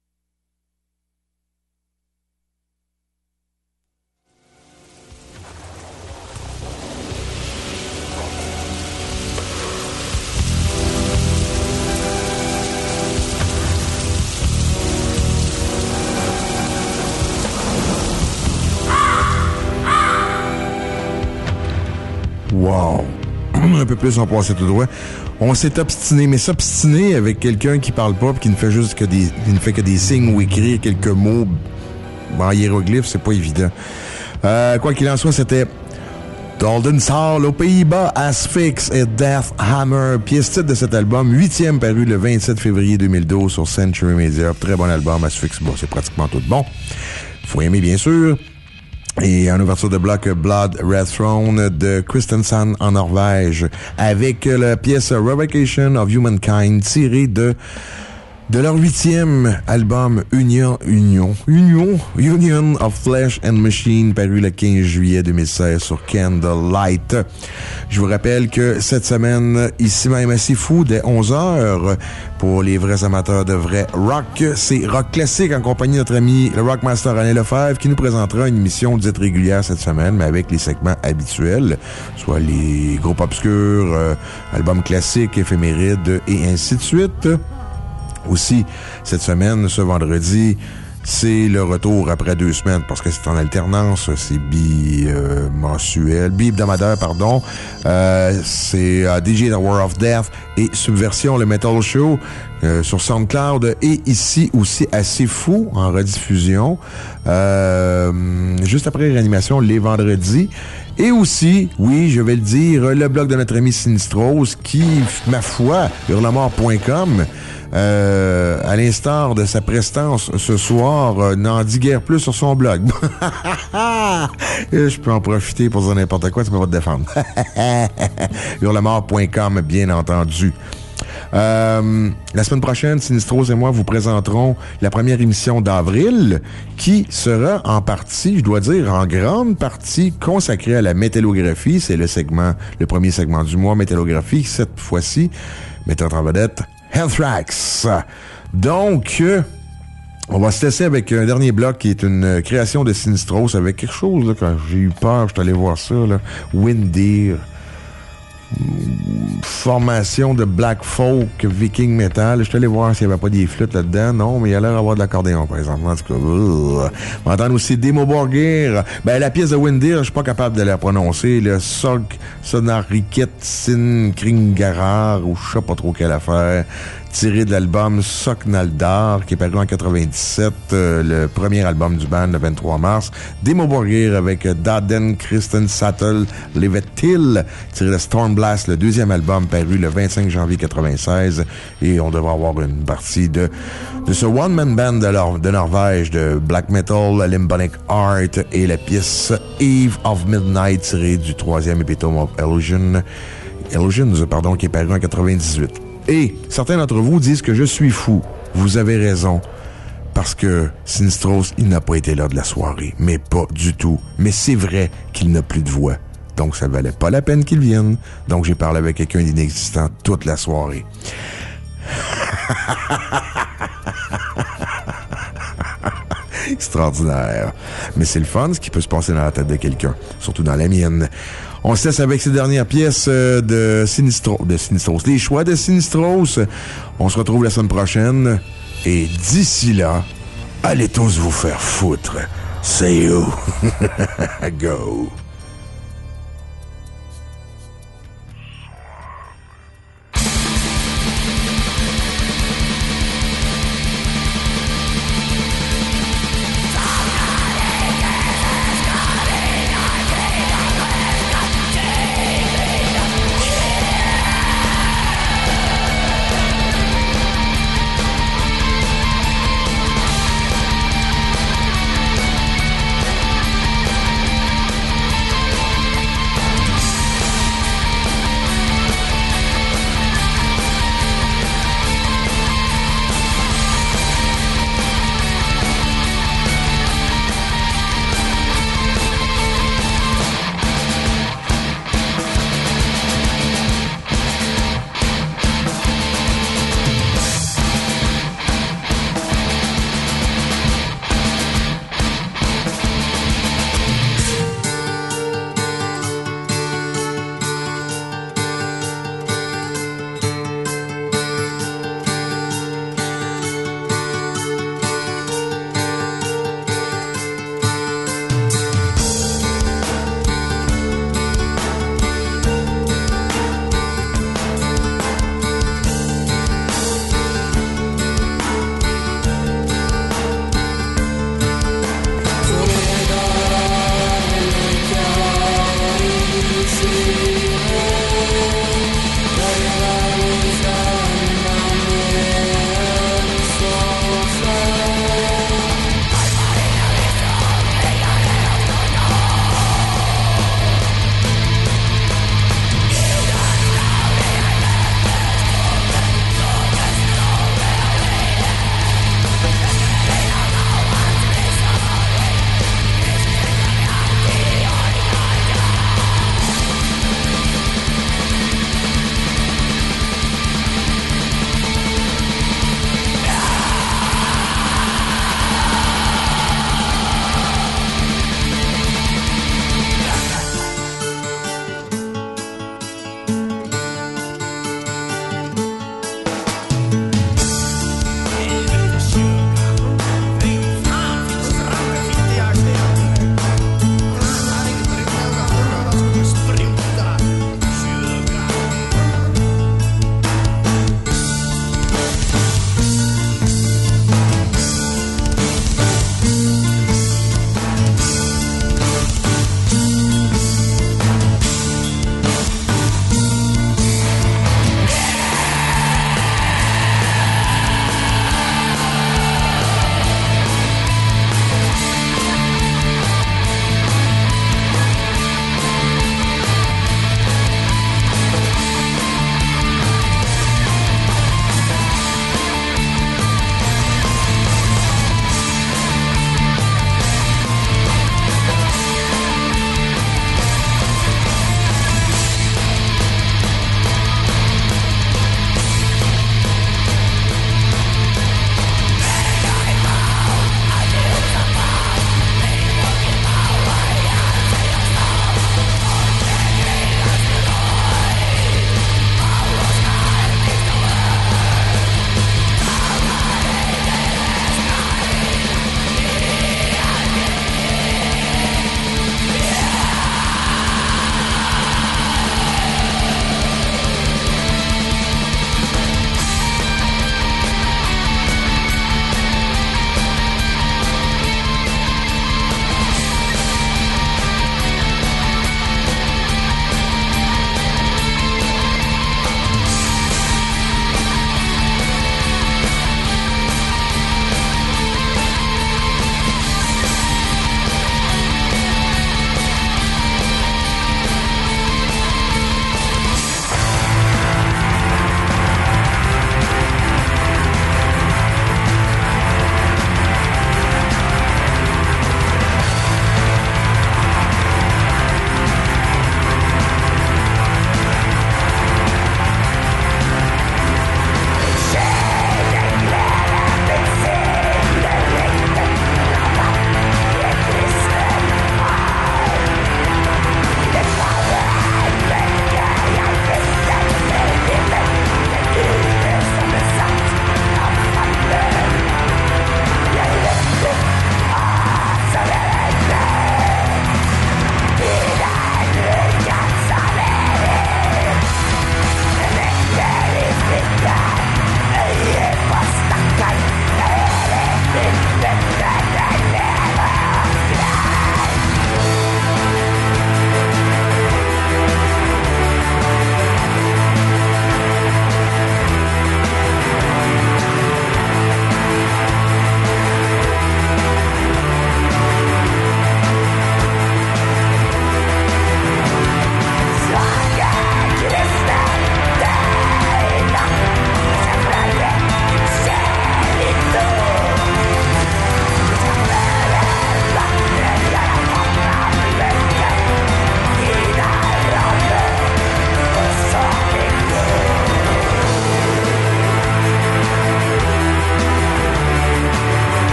Wow! Un peu plus, on passait tout droit. On s'est obstiné, mais s'obstiner avec quelqu'un qui parle pas et qui ne fait juste que des signes ou écrire quelques mots en hiéroglyphes, c'est pas évident. Quoi qu'il en soit, c'était Dolden's Hall aux Pays-Bas, Asphyx et Death Hammer, pièce titre de cet album, 8e paru le 27 février 2012 sur Century Media. Très bon album, Asphyx, bon, c'est pratiquement tout bon. Faut aimer, bien sûr. Et en ouverture de bloc, Blood Red Throne de Kristiansand en Norvège, avec la pièce Revocation of Humankind tirée de leur 8e album Union of Flesh and Machine, paru le 15 juillet 2016 sur Candlelight. Je vous rappelle que cette semaine, ici même à Sifu, dès 11h, pour les vrais amateurs de vrai rock, c'est Rock Classique en compagnie de notre ami le Rockmaster Alain Lefebvre qui nous présentera une émission dite régulière cette semaine, mais avec les segments habituels, soit les groupes obscurs, albums classiques, éphémérides et ainsi de suite. Aussi, cette semaine, ce vendredi, c'est le retour après 2 semaines, parce que c'est en alternance, c'est bi-hebdomadaire, pardon. C'est DJ The War of Death et Subversion, le Metal Show, sur SoundCloud, et ici aussi à Sifu, en rediffusion, juste après Réanimation, les vendredis. Et aussi, oui, je vais le dire, le blog de notre ami Sinistros, qui, ma foi, hurlemort.com, à l'instar de sa prestance ce soir, n'en dit guère plus sur son blog. Je peux en profiter pour dire n'importe quoi, tu peux pas te défendre. Hurlemort.com, bien entendu. La semaine prochaine, Sinistros et moi vous présenterons la première émission d'avril qui sera en partie, je dois dire, en grande partie consacrée à la métallographie. C'est le premier segment du mois, métallographie. Cette fois-ci, mettant en vedette Anthrax. Donc, On va se laisser avec un dernier bloc qui est une création de Sinistros avec quelque chose, là, quand j'ai eu peur, je suis allé voir ça, là. Windeer. Formation de black folk, viking metal. Je suis allé voir s'il n'y avait pas des flûtes là-dedans. Non, mais il y a l'air d'avoir de l'accordéon, par exemple. En tout cas, on va entendre aussi Demo Borgir. Ben, la pièce de Windeer, je suis pas capable de la prononcer. Le Sog Sonariket Sin Kringarar, ou je sais pas trop quelle affaire. Tiré de l'album Soknaldar, qui est paru en 97, le premier album du band, le 23 mars. Demo Borgir avec Daden Kristen Sattel Levetil, tiré de Stormblast, le deuxième album paru le 25 janvier 96. Et on devrait avoir une partie de ce one-man band de Norvège, de black metal, Limbonic Art, et la pièce Eve of Midnight, tirée du troisième Epitome of Illusions, qui est paru en 98. Et certains d'entre vous disent que je suis fou. Vous avez raison. Parce que Sinistros, il n'a pas été là de la soirée. Mais pas du tout. Mais c'est vrai qu'il n'a plus de voix. Donc ça valait pas la peine qu'il vienne. Donc j'ai parlé avec quelqu'un d'inexistant toute la soirée. Extraordinaire. Mais c'est le fun, ce qui peut se passer dans la tête de quelqu'un. Surtout dans la mienne. On se laisse avec ces dernières pièces de Sinistros. Les choix de Sinistros. On se retrouve la semaine prochaine. Et d'ici là, allez tous vous faire foutre. See you. Go.